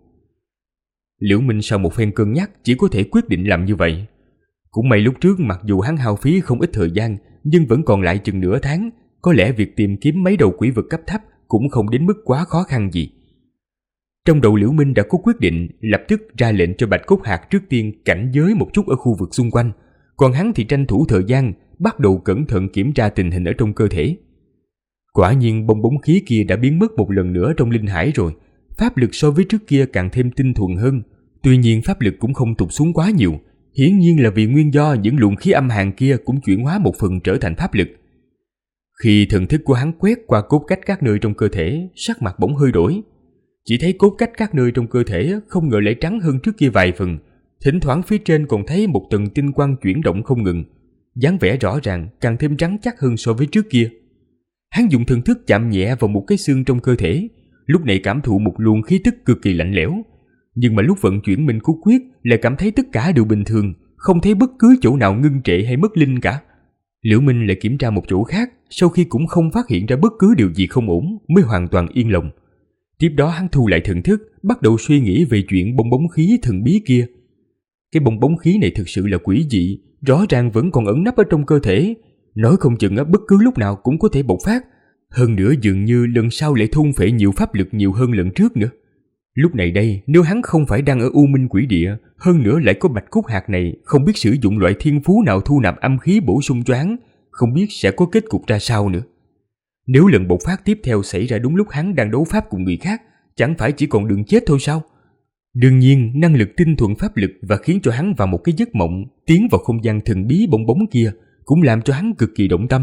Liễu Minh sau một phen cân nhắc chỉ có thể quyết định làm như vậy. Cũng may lúc trước mặc dù hắn hao phí không ít thời gian, nhưng vẫn còn lại chừng nửa tháng, có lẽ việc tìm kiếm mấy đầu quỷ vật cấp thấp cũng không đến mức quá khó khăn gì. Trong đầu Liễu Minh đã có quyết định, lập tức ra lệnh cho bạch cốt hạt trước tiên cảnh giới một chút ở khu vực xung quanh, còn hắn thì tranh thủ thời gian bắt đầu cẩn thận kiểm tra tình hình ở trong cơ thể. Quả nhiên bong bóng khí kia đã biến mất một lần nữa trong linh hải rồi, pháp lực so với trước kia càng thêm tinh thuần hơn. Tuy nhiên pháp lực cũng không tụt xuống quá nhiều, hiển nhiên là vì nguyên do những luồng khí âm hàn kia cũng chuyển hóa một phần trở thành pháp lực. Khi thần thức của hắn quét qua cốt cách các nơi trong cơ thể, sắc mặt bỗng hơi đổi. Chỉ thấy cốt cách các nơi trong cơ thể không ngờ lại trắng hơn trước kia vài phần, thỉnh thoảng phía trên còn thấy một tầng tinh quang chuyển động không ngừng, dáng vẻ rõ ràng càng thêm rắn chắc hơn so với trước kia. Hắn dùng thần thức chạm nhẹ vào một cái xương trong cơ thể, lúc này cảm thụ một luồng khí tức cực kỳ lạnh lẽo. Nhưng mà lúc vận chuyển Minh Cốt Quyết lại cảm thấy tất cả đều bình thường, không thấy bất cứ chỗ nào ngưng trệ hay mất linh cả. Liễu Minh lại kiểm tra một chỗ khác, sau khi cũng không phát hiện ra bất cứ điều gì không ổn mới hoàn toàn yên lòng. Tiếp đó hắn thu lại thần thức, bắt đầu suy nghĩ về chuyện bong bóng khí thần bí kia. Cái bong bóng khí này thực sự là quỷ dị, rõ ràng vẫn còn ẩn nấp ở trong cơ thể, nói không chừng bất cứ lúc nào cũng có thể bộc phát. Hơn nữa dường như lần sau lại thôn phệ nhiều pháp lực nhiều hơn lần trước nữa. Lúc này đây, nếu hắn không phải đang ở U Minh Quỷ Địa, hơn nữa lại có Bạch Cốt Hạc này, không biết sử dụng loại thiên phú nào thu nạp âm khí bổ sung cho hắn, không biết sẽ có kết cục ra sao nữa. Nếu lần bộc phát tiếp theo xảy ra đúng lúc hắn đang đấu pháp cùng người khác, chẳng phải chỉ còn đường chết thôi sao? Đương nhiên, năng lực tinh thuần pháp lực và khiến cho hắn vào một cái giấc mộng, tiến vào không gian thần bí bong bóng kia, cũng làm cho hắn cực kỳ động tâm.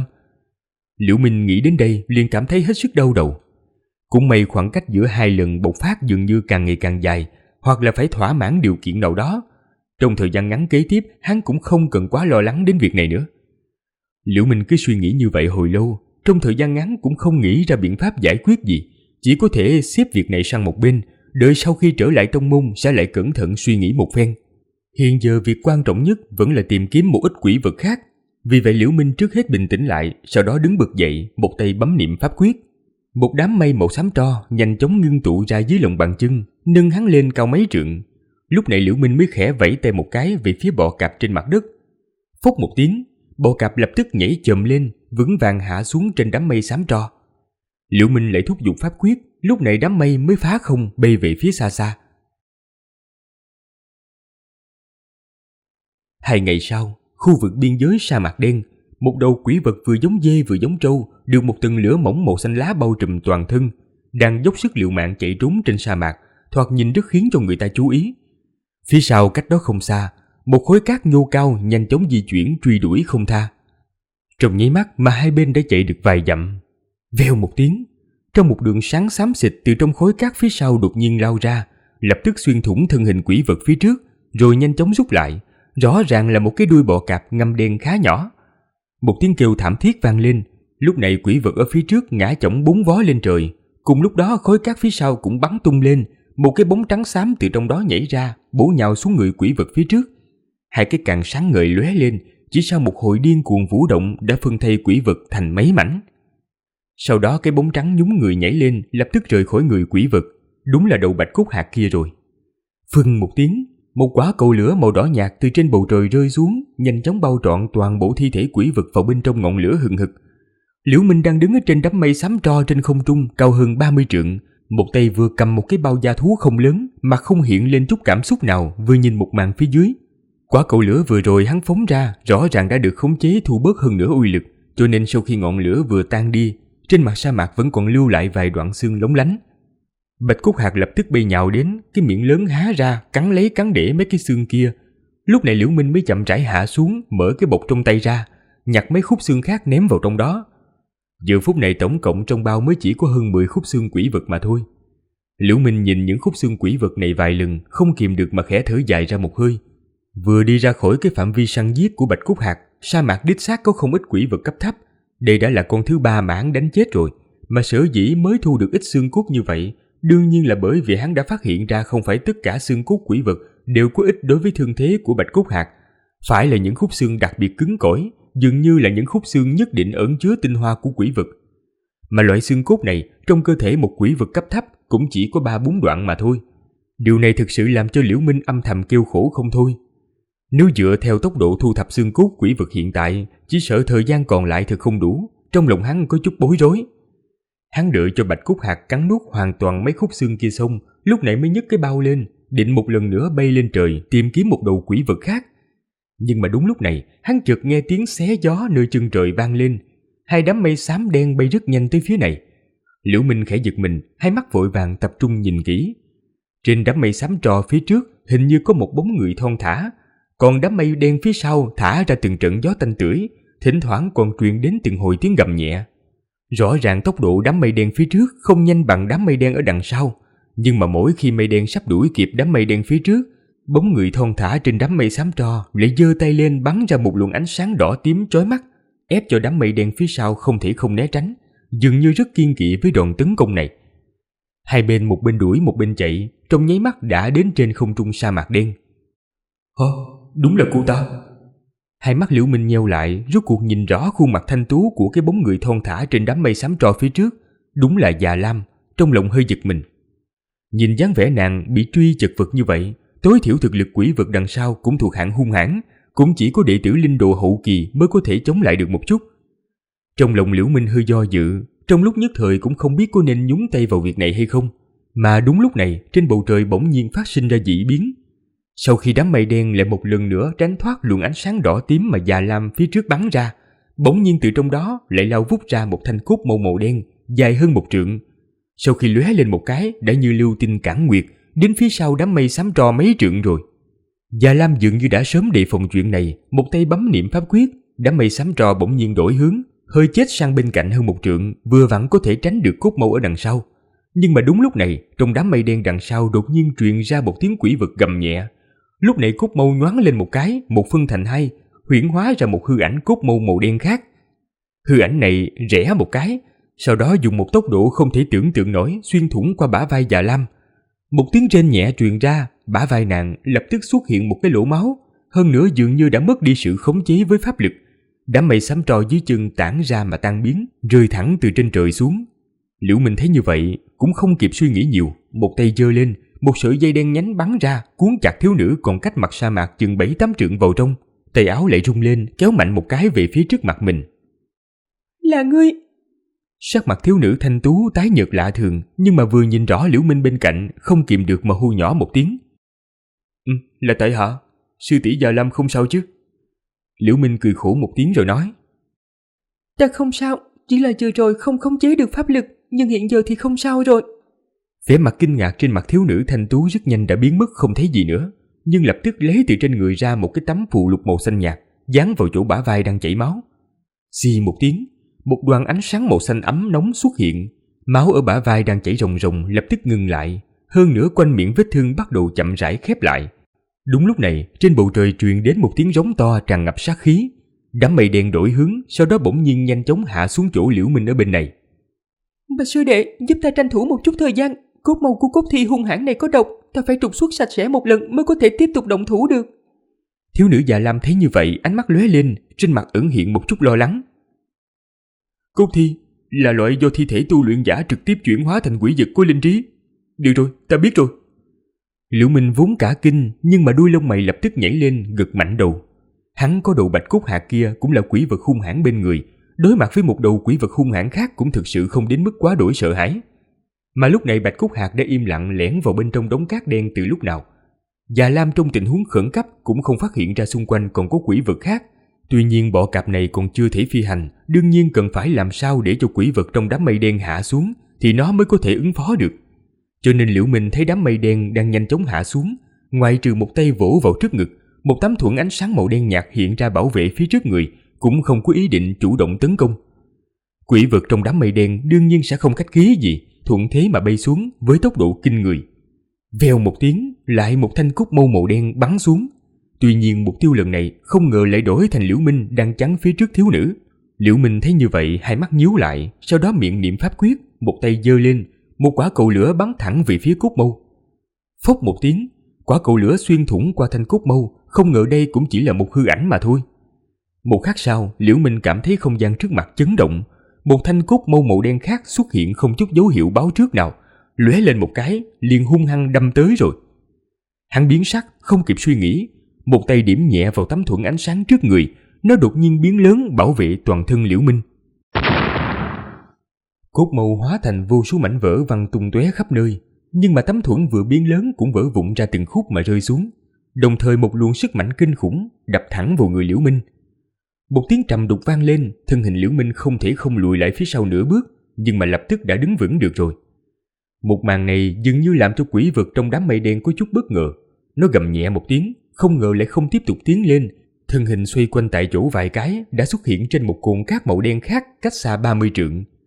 Liễu Minh nghĩ đến đây liền cảm thấy hết sức đau đầu. Cũng may khoảng cách giữa hai lần bộc phát dường như càng ngày càng dài, hoặc là phải thỏa mãn điều kiện nào đó. Trong thời gian ngắn kế tiếp, hắn cũng không cần quá lo lắng đến việc này nữa. Liễu Minh cứ suy nghĩ như vậy hồi lâu, trong thời gian ngắn cũng không nghĩ ra biện pháp giải quyết gì, chỉ có thể xếp việc này sang một bên, đợi sau khi trở lại trong môn sẽ lại cẩn thận suy nghĩ một phen. Hiện giờ việc quan trọng nhất vẫn là tìm kiếm một ít quỷ vật khác. Vì vậy Liễu Minh trước hết bình tĩnh lại, sau đó đứng bật dậy, một tay bấm niệm pháp quyết. Một đám mây màu xám tro nhanh chóng ngưng tụ ra dưới lòng bàn chân, nâng hắn lên cao mấy trượng. Lúc này Liễu Minh mới khẽ vẫy tay một cái về phía bọ cạp trên mặt đất. Phốc một tiếng, bọ cạp lập tức nhảy chồm lên, vững vàng hạ xuống trên đám mây xám tro. Liễu Minh lại thúc giục pháp quyết, lúc này đám mây mới phá không bay về phía xa xa. 2 ngày sau, khu vực biên giới sa mạc đen, một đầu quỷ vật vừa giống dê vừa giống trâu, được một tầng lửa mỏng màu xanh lá bao trùm toàn thân, đang dốc sức liều mạng chạy trốn trên sa mạc, thoạt nhìn rất khiến cho người ta chú ý. Phía sau cách đó không xa, một khối cát nhô cao nhanh chóng di chuyển truy đuổi không tha. Trong nháy mắt mà hai bên đã chạy được vài dặm. Vèo một tiếng, trong một đường sáng xám xịt từ trong khối cát phía sau đột nhiên lao ra, lập tức xuyên thủng thân hình quỷ vật phía trước, rồi nhanh chóng rút lại. Rõ ràng là một cái đuôi bọ cạp ngăm đen khá nhỏ. Một tiếng kêu thảm thiết vang lên, lúc này quỷ vật ở phía trước ngã chỏng 4 vó lên trời. Cùng lúc đó khối cát phía sau cũng bắn tung lên, một cái bóng trắng xám từ trong đó nhảy ra, bổ nhào xuống người quỷ vật phía trước. Hai cái càng sáng ngời lóe lên, chỉ sau một hồi điên cuồng vũ động đã phân thây quỷ vật thành mấy mảnh. Sau đó cái bóng trắng nhúng người nhảy lên, lập tức rời khỏi người quỷ vật, đúng là đầu Bạch Cốt Hạc kia rồi. Phừng một tiếng, một quả cầu lửa màu đỏ nhạt từ trên bầu trời rơi xuống, nhanh chóng bao trọn toàn bộ thi thể quỷ vật vào bên trong ngọn lửa hừng hực. Liễu Minh đang đứng ở trên đám mây xám tro trên không trung cao hơn 30 trượng, một tay vừa cầm một cái bao da thú không lớn mà không hiện lên chút cảm xúc nào, vừa nhìn một màn phía dưới. Quả cầu lửa vừa rồi hắn phóng ra rõ ràng đã được khống chế thu bớt hơn nữa uy lực, cho nên sau khi ngọn lửa vừa tan đi, trên mặt sa mạc vẫn còn lưu lại vài đoạn xương lóng lánh. Bạch Cốt Hạc lập tức bay nhào đến, cái miệng lớn há ra cắn lấy cắn để mấy cái xương kia. Lúc này Liễu Minh mới chậm rãi hạ xuống, mở cái bọc trong tay ra, nhặt mấy khúc xương khác ném vào trong đó. Giờ phút này tổng cộng trong bao mới chỉ có hơn 10 khúc xương quỷ vật mà thôi. Liễu Minh nhìn những khúc xương quỷ vật này vài lần, không kìm được mà khẽ thở dài ra một hơi. Vừa đi ra khỏi cái phạm vi săn giết của Bạch Cốt Hạc, sa mạc đích xác có không ít quỷ vật cấp thấp. Đây đã là con thứ 3 mà hắn đánh chết rồi, mà sở dĩ mới thu được ít xương cốt như vậy, đương nhiên là bởi vì hắn đã phát hiện ra không phải tất cả xương cốt quỷ vật đều có ích đối với thương thế của Bạch Cốt Hạc. Phải là những khúc xương đặc biệt cứng cỏi, dường như là những khúc xương nhất định ẩn chứa tinh hoa của quỷ vật. Mà loại xương cốt này trong cơ thể một quỷ vật cấp thấp cũng chỉ có 3-4 đoạn mà thôi. Điều này thực sự làm cho Liễu Minh âm thầm kêu khổ không thôi. Nếu dựa theo tốc độ thu thập xương cốt quỷ vật hiện tại, chỉ sợ thời gian còn lại thật không đủ, trong lòng hắn có chút bối rối. Hắn đợi cho Bạch Cốt Hạc cắn nuốt hoàn toàn mấy khúc xương kia xong, lúc này mới nhấc cái bao lên, định một lần nữa bay lên trời tìm kiếm một đầu quỷ vật khác. Nhưng mà đúng lúc này, hắn chợt nghe tiếng xé gió nơi chân trời vang lên, hai đám mây xám đen bay rất nhanh tới phía này. Liễu Minh khẽ giật mình, hai mắt vội vàng tập trung nhìn kỹ. Trên đám mây xám trò phía trước hình như có một bóng người thon thả, còn đám mây đen phía sau thả ra từng trận gió tanh tưởi, thỉnh thoảng còn truyền đến từng hồi tiếng gầm nhẹ. Rõ ràng tốc độ đám mây đen phía trước không nhanh bằng đám mây đen ở đằng sau, Nhưng mà mỗi khi mây đen sắp đuổi kịp đám mây đen phía trước, bóng người thon thả trên đám mây xám tro lại giơ tay lên bắn ra một luồng ánh sáng đỏ tím chói mắt, ép cho đám mây đen phía sau không thể không né tránh, dường như rất kiên kỵ với đòn tấn công này. Hai bên một bên đuổi một bên chạy, trong nháy mắt đã đến trên không trung sa mạc đen. Đúng là cô ta. Hai mắt Liễu Minh nheo lại, rốt cuộc nhìn rõ khuôn mặt thanh tú của cái bóng người thon thả trên đám mây xám tro phía trước. Đúng là Già Lam, trong lòng hơi giật mình. Nhìn dáng vẻ nàng bị truy chật vật như vậy, tối thiểu thực lực quỷ vực đằng sau cũng thuộc hạng hung hãn, cũng chỉ có đệ tử linh đồ hậu kỳ mới có thể chống lại được một chút. Trong lòng Liễu Minh hơi do dự, trong lúc nhất thời cũng không biết có nên nhúng tay vào việc này hay không. Mà đúng lúc này, trên bầu trời bỗng nhiên phát sinh ra dị biến. Sau khi đám mây đen lại một lần nữa tránh thoát luồng ánh sáng đỏ tím mà Già Lam phía trước bắn ra, bỗng nhiên từ trong đó lại lao vút ra một thanh cốt màu đen dài hơn 1 trượng. Sau khi lóe lên một cái đã như lưu tinh cản nguyệt, đến phía sau đám mây xám tro mấy trượng rồi. Già Lam dường như đã sớm đề phòng chuyện này, một tay bấm niệm pháp quyết, đám mây xám tro bỗng nhiên đổi hướng, hơi chết sang bên cạnh hơn 1 trượng, vừa vặn có thể tránh được cốt mâu ở đằng sau. Nhưng mà đúng lúc này, trong đám mây đen đằng sau đột nhiên truyền ra một tiếng quỷ vực gầm nhẹ. Lúc này cốt mâu nhoáng lên một cái, một phân thành hai, huyễn hóa ra một hư ảnh cốt mâu màu đen khác. Hư ảnh này rẽ một cái, sau đó dùng một tốc độ không thể tưởng tượng nổi xuyên thủng qua bả vai Già Lam. Một tiếng rên nhẹ truyền ra, bả vai nàng lập tức xuất hiện một cái lỗ máu, hơn nữa dường như đã mất đi sự khống chế với pháp lực. Đám mây xám tro dưới chân tản ra mà tan biến, rơi thẳng từ trên trời xuống. Liễu Minh thấy như vậy cũng không kịp suy nghĩ nhiều, một tay giơ lên, một sợi dây đen nhánh bắn ra, cuốn chặt thiếu nữ còn cách mặt sa mạc chừng 7-8 trượng vào trong. Tay áo lại rung lên, kéo mạnh một cái về phía trước mặt mình. Là ngươi? Sắc mặt thiếu nữ thanh tú tái nhợt lạ thường, nhưng mà vừa nhìn rõ Liễu Minh bên cạnh, không kìm được mà hô nhỏ một tiếng. Là tại hạ, sư tỷ Già Lam không sao chứ? Liễu Minh cười khổ một tiếng rồi nói. Ta không sao, chỉ là vừa rồi không khống chế được pháp lực, nhưng hiện giờ thì không sao rồi. Vẻ mặt kinh ngạc trên mặt thiếu nữ thanh tú rất nhanh đã biến mất không thấy gì nữa, nhưng lập tức lấy từ trên người ra một cái tấm phụ lục màu xanh nhạt, dán vào chỗ bả vai đang chảy máu. Xì một tiếng, một đoàn ánh sáng màu xanh ấm nóng xuất hiện, máu ở bả vai đang chảy ròng ròng lập tức ngừng lại, hơn nữa quanh miệng vết thương bắt đầu chậm rãi khép lại. Đúng lúc này, trên bầu trời truyền đến một tiếng rống to tràn ngập sát khí. Đám mây đen đổi hướng, sau đó bỗng nhiên nhanh chóng hạ xuống chỗ Liễu Minh ở bên này. Bạch sư đệ, giúp ta tranh thủ một chút thời gian. Cốt mâu của cốt thi hung hãn này có độc, ta phải trục xuất sạch sẽ một lần mới có thể tiếp tục động thủ được. Thiếu nữ Già Lam thấy như vậy, ánh mắt lóe lên, trên mặt ẩn hiện một chút lo lắng. Cốt thi là loại do thi thể tu luyện giả trực tiếp chuyển hóa thành quỷ vật của linh trí. Được rồi, ta biết rồi. Liễu Minh vốn cả kinh, nhưng mà đuôi lông mày lập tức nhảy lên, gật mạnh đầu. Hắn có đầu bạch cốt hạt kia cũng là quỷ vật hung hãn bên người, đối mặt với một đầu quỷ vật hung hãn khác cũng thực sự không đến mức quá đổi sợ hãi. Mà lúc này bạch cốt hạt đã im lặng lẻn vào bên trong đống cát đen từ lúc nào. Già Lam trong tình huống khẩn cấp cũng không phát hiện ra xung quanh còn có quỷ vật khác. Tuy nhiên bọ cạp này còn chưa thể phi hành, đương nhiên cần phải làm sao để cho quỷ vật trong đám mây đen hạ xuống thì nó mới có thể ứng phó được. Cho nên Liễu Minh thấy đám mây đen đang nhanh chóng hạ xuống, ngoại trừ một tay vỗ vào trước ngực, một tấm thuẫn ánh sáng màu đen nhạt hiện ra bảo vệ phía trước người, cũng không có ý định chủ động tấn công. Quỷ vật trong đám mây đen đương nhiên sẽ không khách khí gì, thuận thế mà bay xuống với tốc độ kinh người. Vèo một tiếng, lại một thanh cốt mâu màu đen bắn xuống. Tuy nhiên mục tiêu lần này không ngờ lại đổi thành Liễu Minh đang chắn phía trước thiếu nữ. Liễu Minh thấy như vậy, hai mắt nhíu lại, sau đó miệng niệm pháp quyết, một tay giơ lên, một quả cầu lửa bắn thẳng về phía cốt mâu. Phốc một tiếng, quả cầu lửa xuyên thủng qua thanh cốt mâu, không ngờ đây cũng chỉ là một hư ảnh mà thôi. Một khắc sau, Liễu Minh cảm thấy không gian trước mặt chấn động, một thanh cốt mâu màu đen khác xuất hiện không chút dấu hiệu báo trước nào, lóe lên một cái, liền hung hăng đâm tới rồi. Hắn biến sắc, không kịp suy nghĩ, một tay điểm nhẹ vào tấm thuẫn ánh sáng trước người, nó đột nhiên biến lớn bảo vệ toàn thân Liễu Minh. Cốt mâu hóa thành vô số mảnh vỡ văng tung tóe khắp nơi, nhưng mà tấm thuẫn vừa biến lớn cũng vỡ vụn ra từng khúc mà rơi xuống, đồng thời một luồng sức mạnh kinh khủng đập thẳng vào người Liễu Minh. Một tiếng trầm đục vang lên, thân hình Liễu Minh không thể không lùi lại phía sau nửa bước, nhưng mà lập tức đã đứng vững được rồi. Một màn này dường như làm cho quỷ vật trong đám mây đen có chút bất ngờ. Nó gầm nhẹ một tiếng, không ngờ lại không tiếp tục tiến lên, thân hình xoay quanh tại chỗ vài cái đã xuất hiện trên một cồn cát màu đen khác cách xa 30 trượng.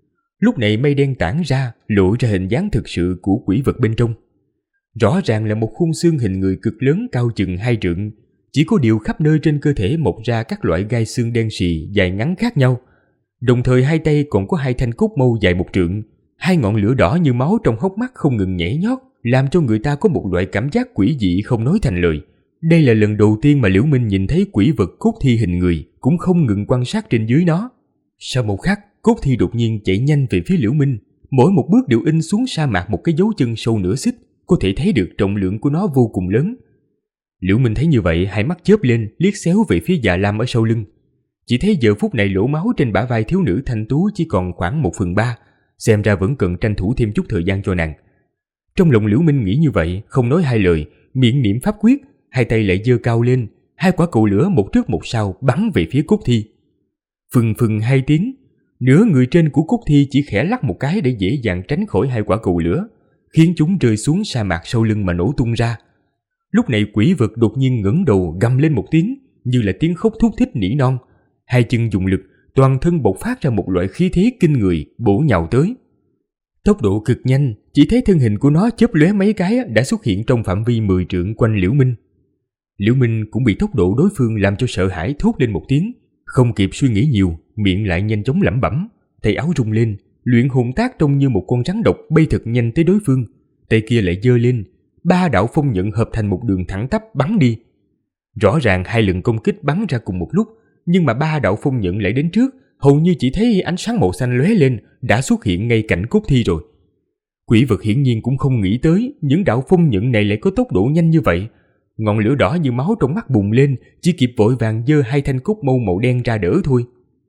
Lúc này mây đen tản ra, lộ ra hình dáng thực sự của quỷ vật bên trong. Rõ ràng là một khung xương hình người cực lớn cao chừng 2 trượng, chỉ có điều khắp nơi trên cơ thể mọc ra các loại gai xương đen xì dài ngắn khác nhau. Đồng thời hai tay còn có 2 thanh cốt mâu dài 1 trượng, 2 ngọn lửa đỏ như máu trong hốc mắt không ngừng nhảy nhót, làm cho người ta có một loại cảm giác quỷ dị không nói thành lời. Đây là lần đầu tiên mà Liễu Minh nhìn thấy quỷ vật cốt thi hình người, cũng không ngừng quan sát trên dưới nó. Sau một khắc, cốt thi đột nhiên chạy nhanh về phía Liễu Minh, mỗi một bước đều in xuống sa mạc một cái dấu chân sâu nửa xích, có thể thấy được trọng lượng của nó vô cùng lớn. Liễu Minh thấy như vậy, hai mắt chớp lên, liếc xéo về phía Dạ Lam ở sau lưng. Chỉ thấy giờ phút này lỗ máu trên bả vai thiếu nữ thanh tú chỉ còn khoảng 1/3, xem ra vẫn cần tranh thủ thêm chút thời gian cho nàng. Trong lòng Liễu Minh nghĩ như vậy, không nói hai lời, miệng niệm pháp quyết, hai tay lại giơ cao lên, 2 quả cầu lửa một trước một sau bắn về phía cốt thi. Phừng phừng 2 tiếng, nửa người trên của cốt thi chỉ khẽ lắc một cái để dễ dàng tránh khỏi 2 quả cầu lửa, khiến chúng rơi xuống sa mạc sau lưng mà nổ tung ra. Lúc này quỷ vật đột nhiên ngẩng đầu gầm lên một tiếng, như là tiếng khóc thút thít nỉ non. 2 chân dùng lực, toàn thân bộc phát ra một loại khí thế kinh người, bổ nhào tới. Tốc độ cực nhanh, chỉ thấy thân hình của nó chớp lóe mấy cái đã xuất hiện trong phạm vi 10 trượng quanh Liễu Minh. Liễu Minh cũng bị tốc độ đối phương làm cho sợ hãi, thốt lên một tiếng, không kịp suy nghĩ nhiều, miệng lại nhanh chóng lẩm bẩm, tay áo rung lên, luyện hồn tác trông như một con rắn độc bay thật nhanh tới đối phương, tay kia lại giơ lên, 3 đạo phong nhận hợp thành một đường thẳng tắp bắn đi. Rõ ràng 2 lần công kích bắn ra cùng một lúc, nhưng mà 3 đạo phong nhận lại đến trước, hầu như chỉ thấy ánh sáng màu xanh lóe lên đã xuất hiện ngay cạnh cốt thi rồi. Quỷ vật hiển nhiên cũng không nghĩ tới những đạo phong nhận này lại có tốc độ nhanh như vậy. Ngọn lửa đỏ như máu trong mắt bùng lên, chỉ kịp vội vàng giơ 2 thanh cốt mâu màu đen ra đỡ thôi.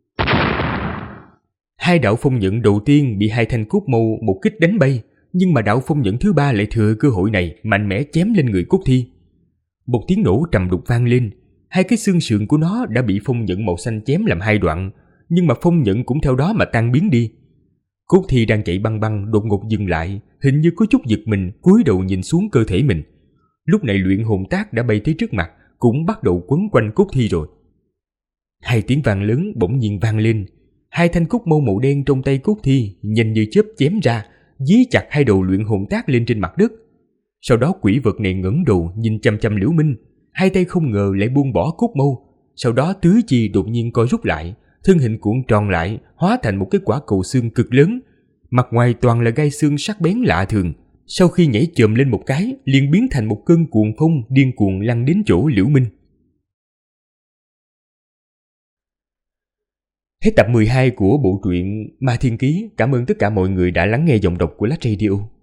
2 đạo phong nhận đầu tiên bị 2 thanh cốt mâu một kích đánh bay, nhưng mà đạo phong nhận thứ 3 lại thừa cơ hội này mạnh mẽ chém lên người cốt thi. Một tiếng nổ trầm đục vang lên, 2 cái xương sườn của nó đã bị phong nhận màu xanh chém làm 2 đoạn, nhưng mà phong nhận cũng theo đó mà tan biến đi. Cốt thi đang chạy băng băng đột ngột dừng lại, hình như có chút giật mình, cúi đầu nhìn xuống cơ thể mình. Lúc này luyện hồn tác đã bay tới trước mặt, cũng bắt đầu quấn quanh cốt thi rồi. 2 tiếng vang lớn bỗng nhiên vang lên, 2 thanh cốt mâu màu đen trong tay cốt thi nhanh như chớp chém ra, dí chặt 2 đầu luyện hồn tác lên trên mặt đất. Sau đó quỷ vật này ngẩng đầu nhìn chăm chăm Liễu Minh, 2 tay không ngờ lại buông bỏ cốt mâu, sau đó tứ chi đột nhiên co rút lại, thân hình cuộn tròn lại, hóa thành một cái quả cầu xương cực lớn, mặt ngoài toàn là gai xương sắc bén lạ thường. Sau khi nhảy chồm lên một cái, liền biến thành một cơn cuồng phong điên cuồng lăn đến chỗ Liễu Minh. Hết tập 12 của bộ truyện Ma Thiên Ký. Cảm ơn tất cả mọi người đã lắng nghe giọng đọc của Lách Radio.